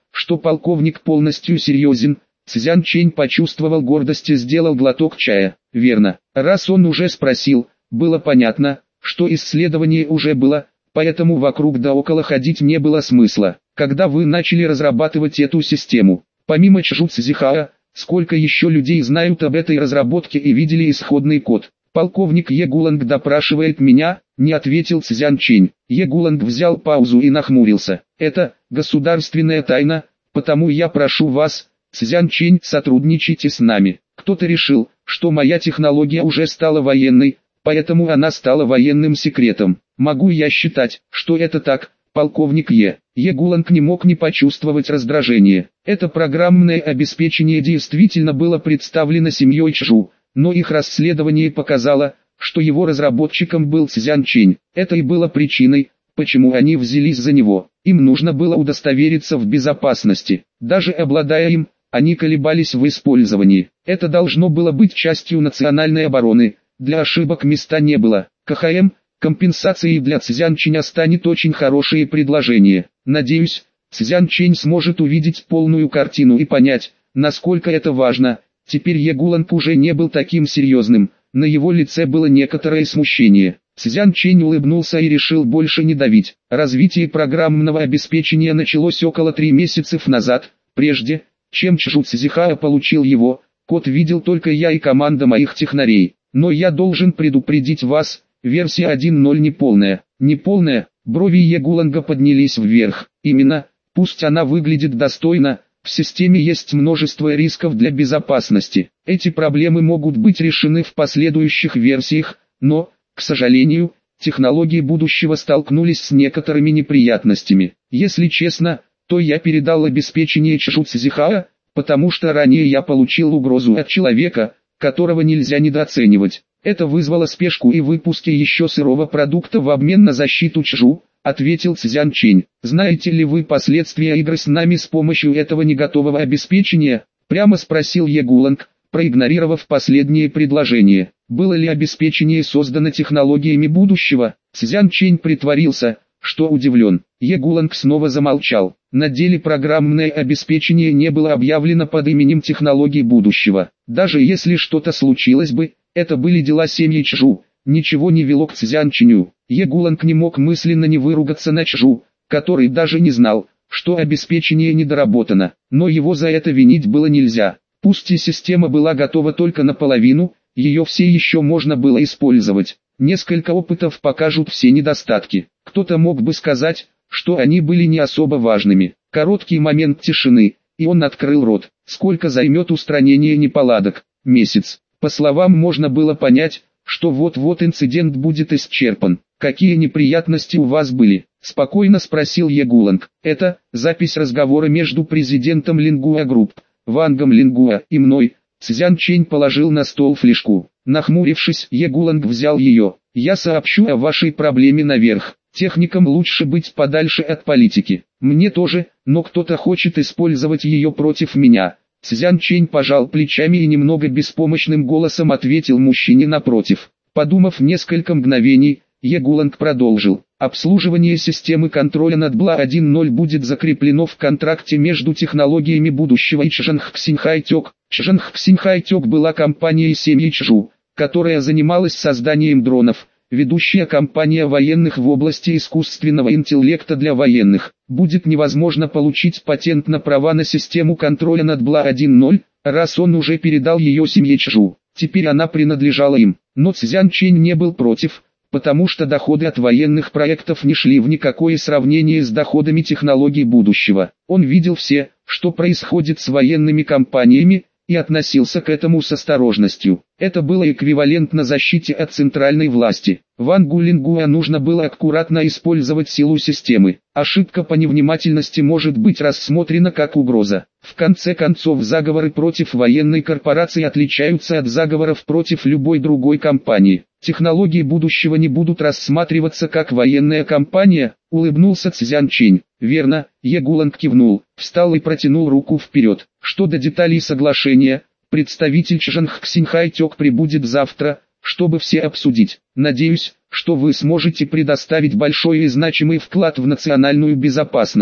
что полковник полностью серьезен, Цзян Чэнь почувствовал гордость и сделал глоток чая. Верно, раз он уже спросил, было понятно, что исследование уже было, поэтому вокруг да около ходить не было смысла. Когда вы начали разрабатывать эту систему, помимо Чжу Цзихаа, сколько еще людей знают об этой разработке и видели исходный код? Полковник Егуланг допрашивает меня, не ответил Цзян Чэнь. Егуланг взял паузу и нахмурился. Это государственная тайна, потому я прошу вас, Цзян Чэнь, сотрудничайте с нами. Кто-то решил, что моя технология уже стала военной, поэтому она стала военным секретом. Могу я считать, что это так, полковник Е. Егуланг не мог не почувствовать раздражение. Это программное обеспечение действительно было представлено семьей Чжу, но их расследование показало, что его разработчиком был Цзян Чэнь. Это и было причиной, почему они взялись за него. Им нужно было удостовериться в безопасности. Даже обладая им, они колебались в использовании. Это должно было быть частью национальной обороны. Для ошибок места не было. КХМ, компенсацией для Цзян Чэня станет очень хорошее предложение. Надеюсь, Цзян Чэнь сможет увидеть полную картину и понять, насколько это важно. Теперь Егуланг уже не был таким серьезным, на его лице было некоторое смущение. Цзян Чэнь улыбнулся и решил больше не давить. Развитие программного обеспечения началось около три месяцев назад, прежде, чем Чжу Цзихаа получил его, код видел только я и команда моих технарей. Но я должен предупредить вас, версия один точка ноль неполная. Неполная, брови Егуланга поднялись вверх. Именно, пусть она выглядит достойно, в системе есть множество рисков для безопасности. Эти проблемы могут быть решены в последующих версиях, но, к сожалению, технологии будущего столкнулись с некоторыми неприятностями. Если честно, то я передал обеспечение Чжу Цзихаа, потому что ранее я получил угрозу от человека, которого нельзя недооценивать. Это вызвало спешку и выпуске еще сырого продукта в обмен на защиту Чжу, ответил Цзян Чэнь. Знаете ли вы последствия игры с нами с помощью этого неготового обеспечения? Прямо спросил Егуланг, проигнорировав последнее предложение. Было ли обеспечение создано технологиями будущего? Цзян Чэнь притворился, что удивлен. Егуланг снова замолчал. На деле программное обеспечение не было объявлено под именем технологий будущего. Даже если что-то случилось бы, это были дела семьи Чжу. Ничего не вело к Цзян Чэню. Егуланг не мог мысленно не выругаться на Чжу, который даже не знал, что обеспечение недоработано. Но его за это винить было нельзя. Пусть и система была готова только наполовину, ее все еще можно было использовать. Несколько опытов покажут все недостатки. Кто-то мог бы сказать, что они были не особо важными. Короткий момент тишины, и он открыл рот. Сколько займет устранение неполадок? Месяц. По словам можно было понять, что вот-вот инцидент будет исчерпан. Какие неприятности у вас были? Спокойно спросил Егуланг. Это запись разговора между президентом Лингуа Групп, Вангом Лингуа и мной. Цзян Чэнь положил на стол флешку. Нахмурившись, Егуланг взял ее. Я сообщу о вашей проблеме наверх. Техникам лучше быть подальше от политики. Мне тоже, но кто-то хочет использовать ее против меня. Цзян Чэнь пожал плечами и немного беспомощным голосом ответил мужчине напротив. Подумав несколько мгновений, Егуланг продолжил. Обслуживание системы контроля над Бла один точка ноль будет закреплено в контракте между технологиями будущего и Чжанхксинхайтек. Чжанхксинхайтек была компанией семьи Чжу, которая занималась созданием дронов, ведущая компания военных в области искусственного интеллекта для военных. Будет невозможно получить патент на права на систему контроля над Бла один точка ноль, раз он уже передал ее семье Чжу. Теперь она принадлежала им. Но Цзян Чэнь не был против, потому что доходы от военных проектов не шли в никакое сравнение с доходами технологий будущего. Он видел все, что происходит с военными компаниями, и относился к этому с осторожностью. Это было эквивалентно защите от центральной власти. Вангу Лингуа нужно было аккуратно использовать силу системы. Ошибка по невнимательности может быть рассмотрена как угроза. В конце концов, заговоры против военной корпорации отличаются от заговоров против любой другой компании. Технологии будущего не будут рассматриваться как военная компания, улыбнулся Цзян Чэнь. Верно, Егуланг кивнул, встал и протянул руку вперед. Что до деталей соглашения, представитель Чжанхксинхайтек прибудет завтра, чтобы все обсудить. Надеюсь, что вы сможете предоставить большой и значимый вклад в национальную безопасность.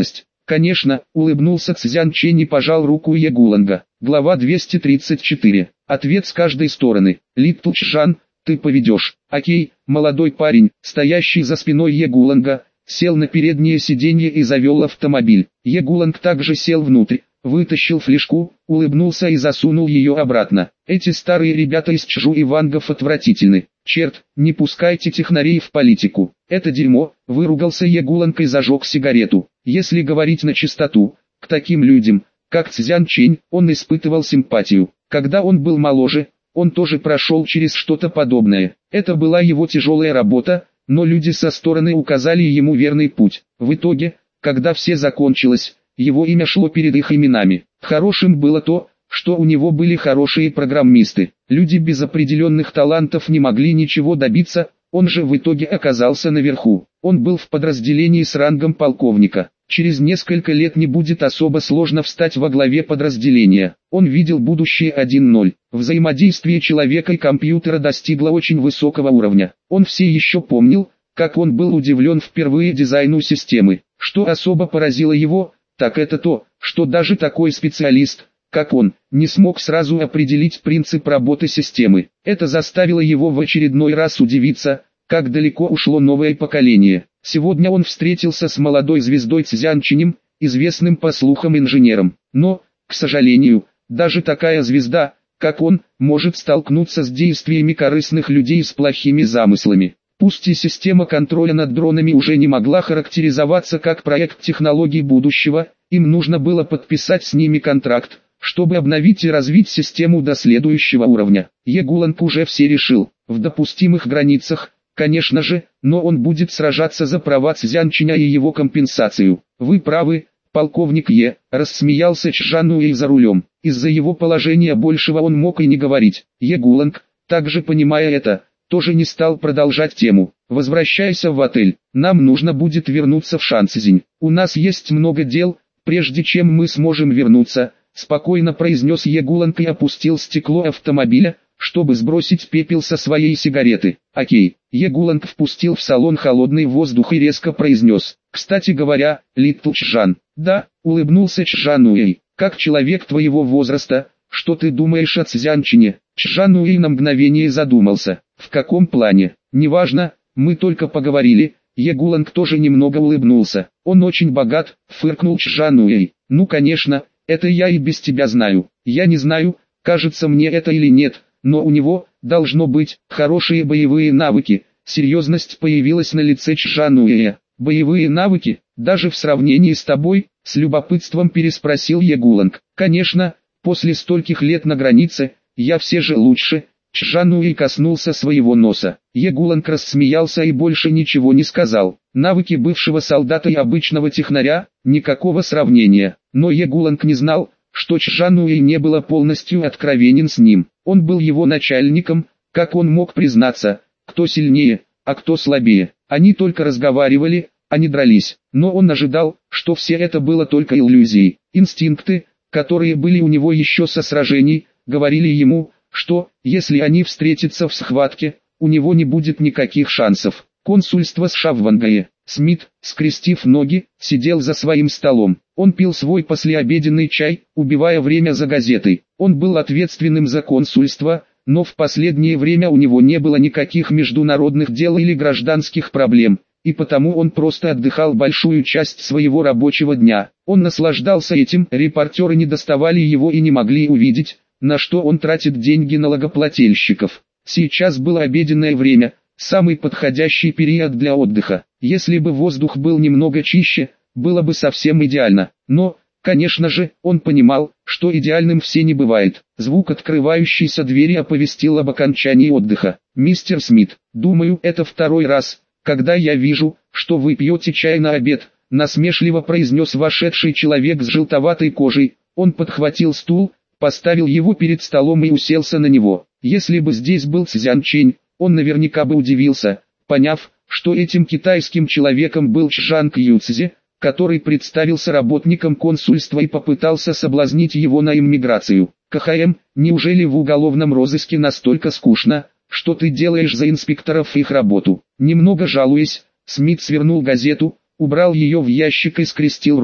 Конечно, улыбнулся Цзян Чэнь и пожал руку Егуланга. Глава двести тридцать четыре. Ответ с каждой стороны. Ли Тучжан, ты поведешь. Окей, молодой парень, стоящий за спиной Егуланга, сел на переднее сиденье и завел автомобиль. Егуланг также сел внутрь, вытащил флешку, улыбнулся и засунул ее обратно. Эти старые ребята из Чжу и Вангов отвратительны. Черт, не пускайте технарей в политику. Это дерьмо, выругался Егуланг и зажег сигарету. Если говорить на чистоту, к таким людям, как Цзян Чэнь, он испытывал симпатию. Когда он был моложе, он тоже прошел через что-то подобное. Это была его тяжелая работа, но люди со стороны указали ему верный путь. В итоге, когда все закончилось, его имя шло перед их именами. Хорошим было то, что у него были хорошие программисты. Люди без определенных талантов не могли ничего добиться, он же в итоге оказался наверху. Он был в подразделении с рангом полковника. Через несколько лет не будет особо сложно встать во главе подразделения. Он видел будущее один ноль. Взаимодействие человека и компьютера достигло очень высокого уровня. Он все еще помнил, как он был удивлен впервые дизайну системы. Что особо поразило его, так это то, что даже такой специалист, как он, не смог сразу определить принцип работы системы. Это заставило его в очередной раз удивиться, как далеко ушло новое поколение. Сегодня он встретился с молодой звездой Цзян Чэнем, известным по слухам инженером. Но, к сожалению, даже такая звезда, как он, может столкнуться с действиями корыстных людей с плохими замыслами. Пусть и система контроля над дронами уже не могла характеризоваться как проект технологий будущего, им нужно было подписать с ними контракт, чтобы обновить и развить систему до следующего уровня. Егуланг уже все решил, в допустимых границах, конечно же, но он будет сражаться за права Цзян Чэня и его компенсацию. Вы правы, полковник Е, рассмеялся Чжан Уэй за рулем. Из-за его положения большего он мог и не говорить. Егуланг, также понимая это, тоже не стал продолжать тему. Возвращайся в отель, нам нужно будет вернуться в Шанцзинь. У нас есть много дел, прежде чем мы сможем вернуться, спокойно произнес Егуланг и опустил стекло автомобиля, чтобы сбросить пепел со своей сигареты. Окей, Егуланг впустил в салон холодный воздух и резко произнес. Кстати говоря, Ли Тучжан. Да, улыбнулся Чжан Уэй. Как человек твоего возраста, что ты думаешь о Цзян Чэне? Чжан Уэй на мгновение задумался. В каком плане? Неважно, мы только поговорили. Егуланг тоже немного улыбнулся. Он очень богат, фыркнул Чжан Уэй. Ну конечно, это я и без тебя знаю. Я не знаю, кажется мне это или нет, но у него, должно быть, хорошие боевые навыки. Серьезность появилась на лице Чжан Уэя. Боевые навыки, даже в сравнении с тобой, с любопытством переспросил Егуланг. Конечно, после стольких лет на границе, я все же лучше. Чжан Уэй коснулся своего носа. Егуланг рассмеялся и больше ничего не сказал. Навыки бывшего солдата и обычного технаря, никакого сравнения. Но Егуланг не знал, что Чжан Уэй не было полностью откровенен с ним. Он был его начальником, как он мог признаться, кто сильнее, а кто слабее. Они только разговаривали, а не дрались. Но он ожидал, что все это было только иллюзией. Инстинкты, которые были у него еще со сражений, говорили ему, что, если они встретятся в схватке, у него не будет никаких шансов. Консульство США в Вангае. Смит, скрестив ноги, сидел за своим столом. Он пил свой послеобеденный чай, убивая время за газетой. Он был ответственным за консульство, но в последнее время у него не было никаких международных дел или гражданских проблем, и потому он просто отдыхал большую часть своего рабочего дня. Он наслаждался этим, репортеры не доставали его и не могли увидеть, на что он тратит деньги налогоплательщиков. Сейчас было обеденное время, самый подходящий период для отдыха. Если бы воздух был немного чище, было бы совсем идеально. Но, конечно же, он понимал, что идеальным все не бывает. Звук открывающейся двери оповестил об окончании отдыха. «Мистер Смит, думаю, это второй раз, когда я вижу, что вы пьете чай на обед», насмешливо произнес вошедший человек с желтоватой кожей. Он подхватил стул, поставил его перед столом и уселся на него. Если бы здесь был Цзян Чэнь, он наверняка бы удивился, поняв, что этим китайским человеком был Чжан Кьюцзи, который представился работником консульства и попытался соблазнить его на иммиграцию. КХМ, неужели в уголовном розыске настолько скучно, что ты делаешь за инспекторов их работу? Немного жалуясь, Смит свернул газету, убрал ее в ящик и скрестил руки.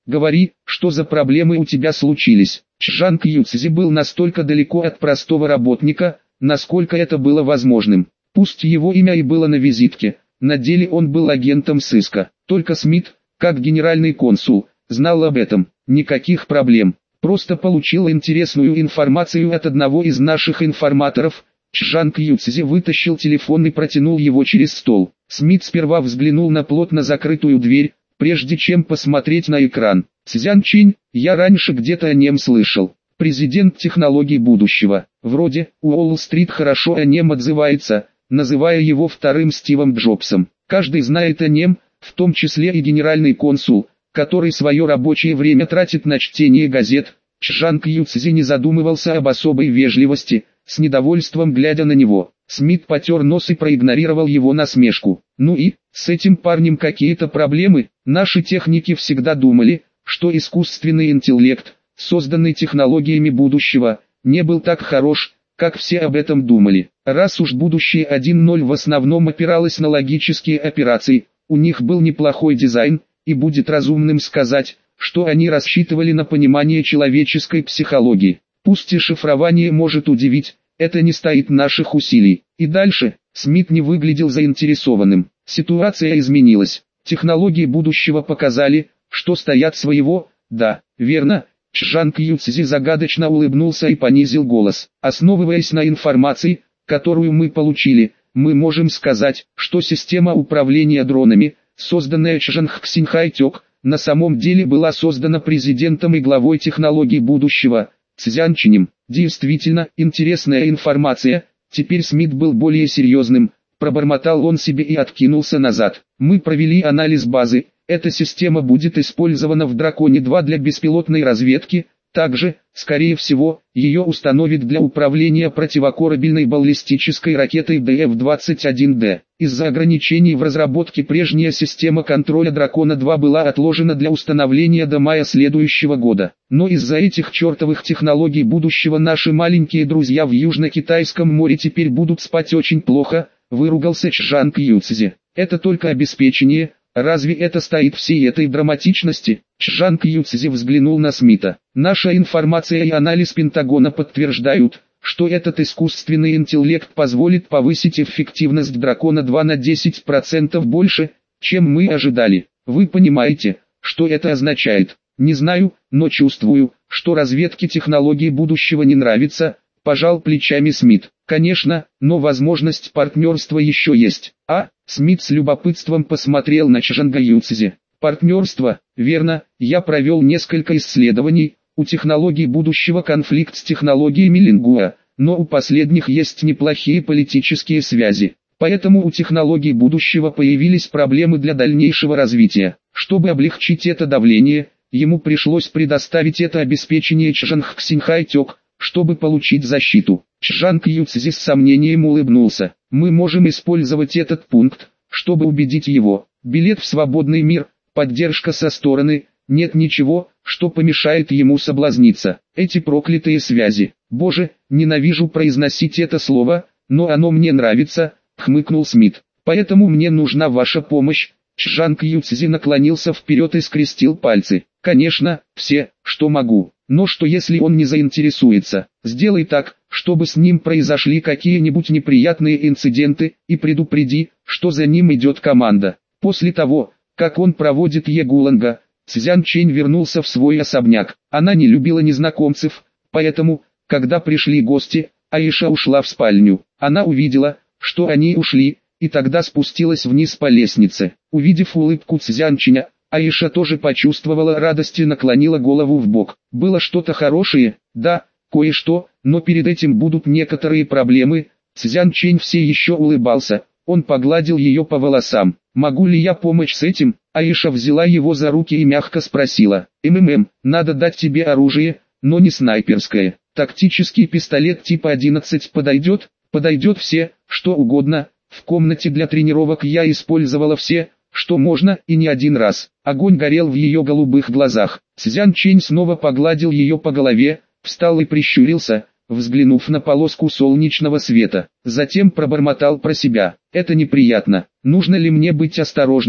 Говори, что за проблемы у тебя случились. Чжанг Юцзи был настолько далеко от простого работника, насколько это было возможным. Пусть его имя и было на визитке, на деле он был агентом сыска. Только Смит, как генеральный консул, знал об этом. Никаких проблем. Просто получил интересную информацию от одного из наших информаторов. Чжанг Юцзи вытащил телефон и протянул его через стол. Смит сперва взглянул на плотно закрытую дверь, прежде чем посмотреть на экран. Цзян Чинь, я раньше где-то о нем слышал. Президент технологий будущего. Вроде, Уолл-стрит хорошо о нем отзывается, называя его вторым Стивом Джобсом. Каждый знает о нем, в том числе и генеральный консул, который свое рабочее время тратит на чтение газет. Чжанг Юцзи не задумывался об особой вежливости, с недовольством глядя на него. Смит потер нос и проигнорировал его насмешку. Ну и, с этим парнем какие-то проблемы? Наши техники всегда думали, что искусственный интеллект, созданный технологиями будущего, не был так хорош, как все об этом думали. Раз уж будущее один ноль в основном опиралось на логические операции, у них был неплохой дизайн, и будет разумным сказать, что они рассчитывали на понимание человеческой психологии. Пусть и шифрование может удивить, это не стоит наших усилий. И дальше, Смит не выглядел заинтересованным. Ситуация изменилась. Технологии будущего показали, что стоят своего. Да, верно. Чжанг Юцзи загадочно улыбнулся и понизил голос. Основываясь на информации, которую мы получили, мы можем сказать, что система управления дронами, созданная Чжанг Ксинхайтек, на самом деле была создана президентом и главой технологий будущего, Цзян Чинем. Действительно, интересная информация. Теперь Смит был более серьезным, пробормотал он себе и откинулся назад. Мы провели анализ базы, эта система будет использована в Драконе два для беспилотной разведки, также, скорее всего, ее установят для управления противокорабельной баллистической ракетой Д Ф двадцать один Д. Из-за ограничений в разработке прежняя система контроля Дракона два была отложена для установления до мая следующего года. Но из-за этих чертовых технологий будущего наши маленькие друзья в Южно-Китайском море теперь будут спать очень плохо, выругался Чжанг Юцзи. Это только обеспечение. Разве это стоит всей этой драматичности? Чжанг Юцзи взглянул на Смита. Наша информация и анализ Пентагона подтверждают, что этот искусственный интеллект позволит повысить эффективность Дракона два на десять процентов больше, чем мы ожидали. Вы понимаете, что это означает? Не знаю, но чувствую, что разведке технологий будущего не нравится, пожал плечами Смит. Конечно, но возможность партнерства еще есть. А, Смит с любопытством посмотрел на Чжанга Юцзи. Партнерство, верно, я провел несколько исследований, у технологий будущего конфликт с технологиями Лингуа, но у последних есть неплохие политические связи. Поэтому у технологий будущего появились проблемы для дальнейшего развития. Чтобы облегчить это давление, ему пришлось предоставить это обеспечение Чжанг Ксинхайтек, чтобы получить защиту. Чжанг Юцзи с сомнением улыбнулся. Мы можем использовать этот пункт, чтобы убедить его. Билет в свободный мир, поддержка со стороны, нет ничего, что помешает ему соблазниться. Эти проклятые связи. Боже, ненавижу произносить это слово, но оно мне нравится, хмыкнул Смит. Поэтому мне нужна ваша помощь. Чжанг Юцзи наклонился вперед и скрестил пальцы. Конечно, все, что могу. Но что если он не заинтересуется? Сделай так, чтобы с ним произошли какие-нибудь неприятные инциденты, и предупреди, что за ним идет команда. После того, как он проводит Егуланга, Цзян Чэнь вернулся в свой особняк. Она не любила незнакомцев, поэтому, когда пришли гости, Аиша ушла в спальню. Она увидела, что они ушли, и тогда спустилась вниз по лестнице. Увидев улыбку Цзян Чэня, Аиша тоже почувствовала радость и наклонила голову в бок. Было что-то хорошее, да, кое-что, но перед этим будут некоторые проблемы. Цзян Чэнь все еще улыбался, он погладил ее по волосам. «Могу ли я помочь с этим?» Аиша взяла его за руки и мягко спросила. «МММ, надо дать тебе оружие, но не снайперское. Тактический пистолет типа одиннадцать подойдет?» «Подойдет все, что угодно. В комнате для тренировок я использовала все, что можно, и не один раз». Огонь горел в ее голубых глазах. Цзян Чэнь снова погладил ее по голове, встал и прищурился, взглянув на полоску солнечного света. Затем пробормотал про себя. «Это неприятно. Нужно ли мне быть осторожным?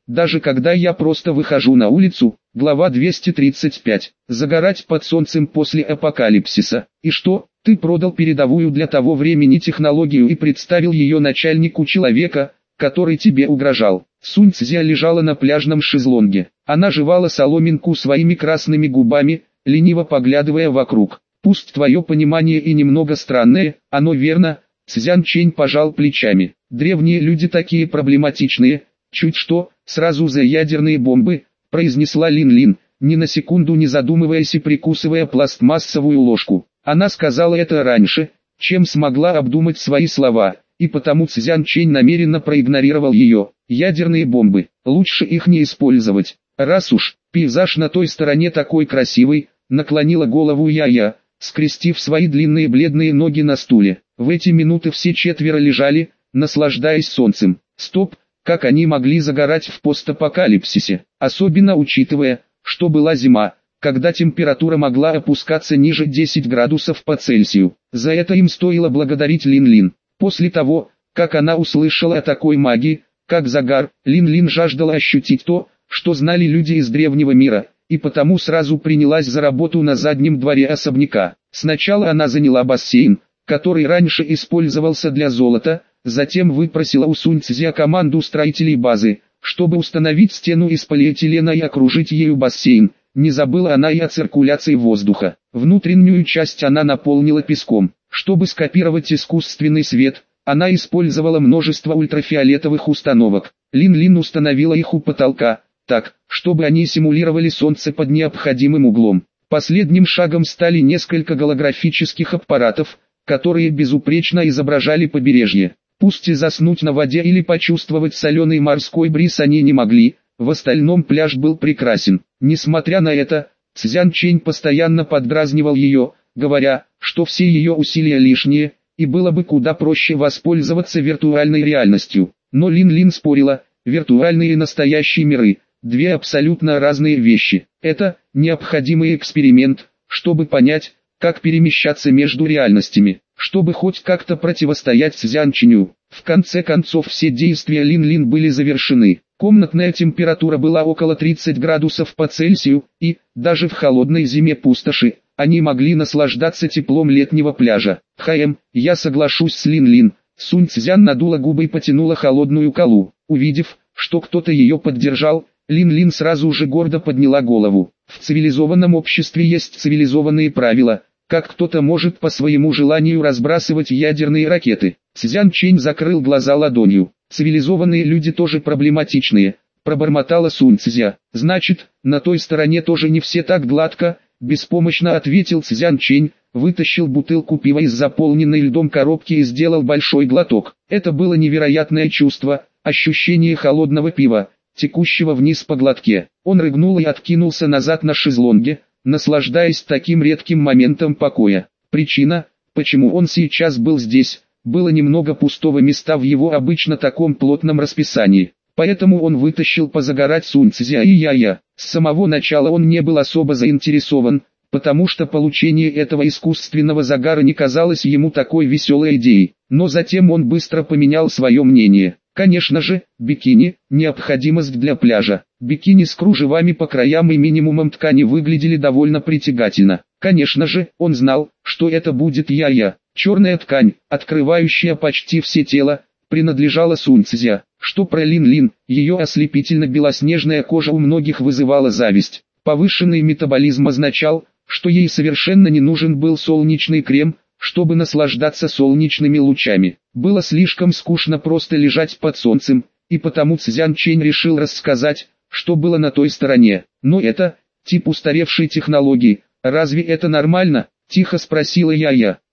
даже когда я просто выхожу на улицу. Глава двести тридцать пять. Загорать под солнцем после апокалипсиса. И что, ты продал передовую для того времени технологию и представил ее начальнику человека, который тебе угрожал. Сунь Цзя лежала на пляжном шезлонге. Она жевала соломинку своими красными губами, лениво поглядывая вокруг. Пусть твое понимание и немного странное, оно верно. Цзян Чэнь пожал плечами. Древние люди такие проблематичные, чуть что, сразу за ядерные бомбы, произнесла Лин Лин, ни на секунду не задумываясь и прикусывая пластмассовую ложку. Она сказала это раньше, чем смогла обдумать свои слова, и потому Цзян Чэнь намеренно проигнорировал ее. Ядерные бомбы, лучше их не использовать. Раз уж, пейзаж на той стороне такой красивый, наклонила голову Я-Я, скрестив свои длинные бледные ноги на стуле. В эти минуты все четверо лежали, наслаждаясь солнцем. Стоп, как они могли загорать в постапокалипсисе, особенно учитывая, что была зима, когда температура могла опускаться ниже десяти градусов по Цельсию. За это им стоило благодарить Лин Лин. После того, как она услышала о такой магии, как загар, Лин Лин жаждала ощутить то, что знали люди из древнего мира, и потому сразу принялась за работу на заднем дворе особняка. Сначала она заняла бассейн, который раньше использовался для золота, затем выпросила у Сунь Цзя команду строителей базы, чтобы установить стену из полиэтилена и окружить ею бассейн. Не забыла она и о циркуляции воздуха. Внутреннюю часть она наполнила песком. Чтобы скопировать искусственный свет, она использовала множество ультрафиолетовых установок. Лин Лин установила их у потолка, так, чтобы они симулировали солнце под необходимым углом. Последним шагом стали несколько голографических аппаратов, которые безупречно изображали побережье. Пусть и заснуть на воде или почувствовать соленый морской бриз они не могли, в остальном пляж был прекрасен. Несмотря на это, Цзян Чэнь постоянно поддразнивал ее, говоря, что все ее усилия лишние, и было бы куда проще воспользоваться виртуальной реальностью. Но Лин Лин спорила, виртуальные и настоящие миры – две абсолютно разные вещи. Это необходимый эксперимент, чтобы понять, как перемещаться между реальностями, чтобы хоть как-то противостоять Цзян Чэню. В конце концов все действия Лин Лин были завершены. Комнатная температура была около тридцати градусов по Цельсию, и, даже в холодной зиме пустоши, они могли наслаждаться теплом летнего пляжа. Хэм, я соглашусь с Лин Лин. Сунь Цзян надула губы и потянула холодную колу. Увидев, что кто-то ее поддержал, Лин Лин сразу же гордо подняла голову. В цивилизованном обществе есть цивилизованные правила, как кто-то может по своему желанию разбрасывать ядерные ракеты. Цзян Чэнь закрыл глаза ладонью. Цивилизованные люди тоже проблематичные, пробормотала Сунь Цзя. Значит, на той стороне тоже не все так гладко, беспомощно ответил Цзян Чэнь, вытащил бутылку пива из заполненной льдом коробки и сделал большой глоток. Это было невероятное чувство, ощущение холодного пива, текущего вниз по глотке. Он рыгнул и откинулся назад на шезлонге, наслаждаясь таким редким моментом покоя. Причина, почему он сейчас был здесь, было немного пустого места в его обычно таком плотном расписании. Поэтому он вытащил позагорать Сунь Цзя и Я-Я. С самого начала он не был особо заинтересован, потому что получение этого искусственного загара не казалось ему такой веселой идеей. Но затем он быстро поменял свое мнение. Конечно же, бикини – необходимость для пляжа. Бикини с кружевами по краям и минимумом ткани выглядели довольно притягательно. Конечно же, он знал, что это будет Я-Я. Черная ткань, открывающая почти все тело, принадлежала Сунь Цзя. Что про Лин Лин, ее ослепительно-белоснежная кожа у многих вызывала зависть. Повышенный метаболизм означал, что ей совершенно не нужен был солнечный крем, чтобы наслаждаться солнечными лучами. Было слишком скучно просто лежать под солнцем, и потому Цзян Чэнь решил рассказать, что было на той стороне. Но это, тип устаревшей технологии, разве это нормально? Тихо спросила Я-Я.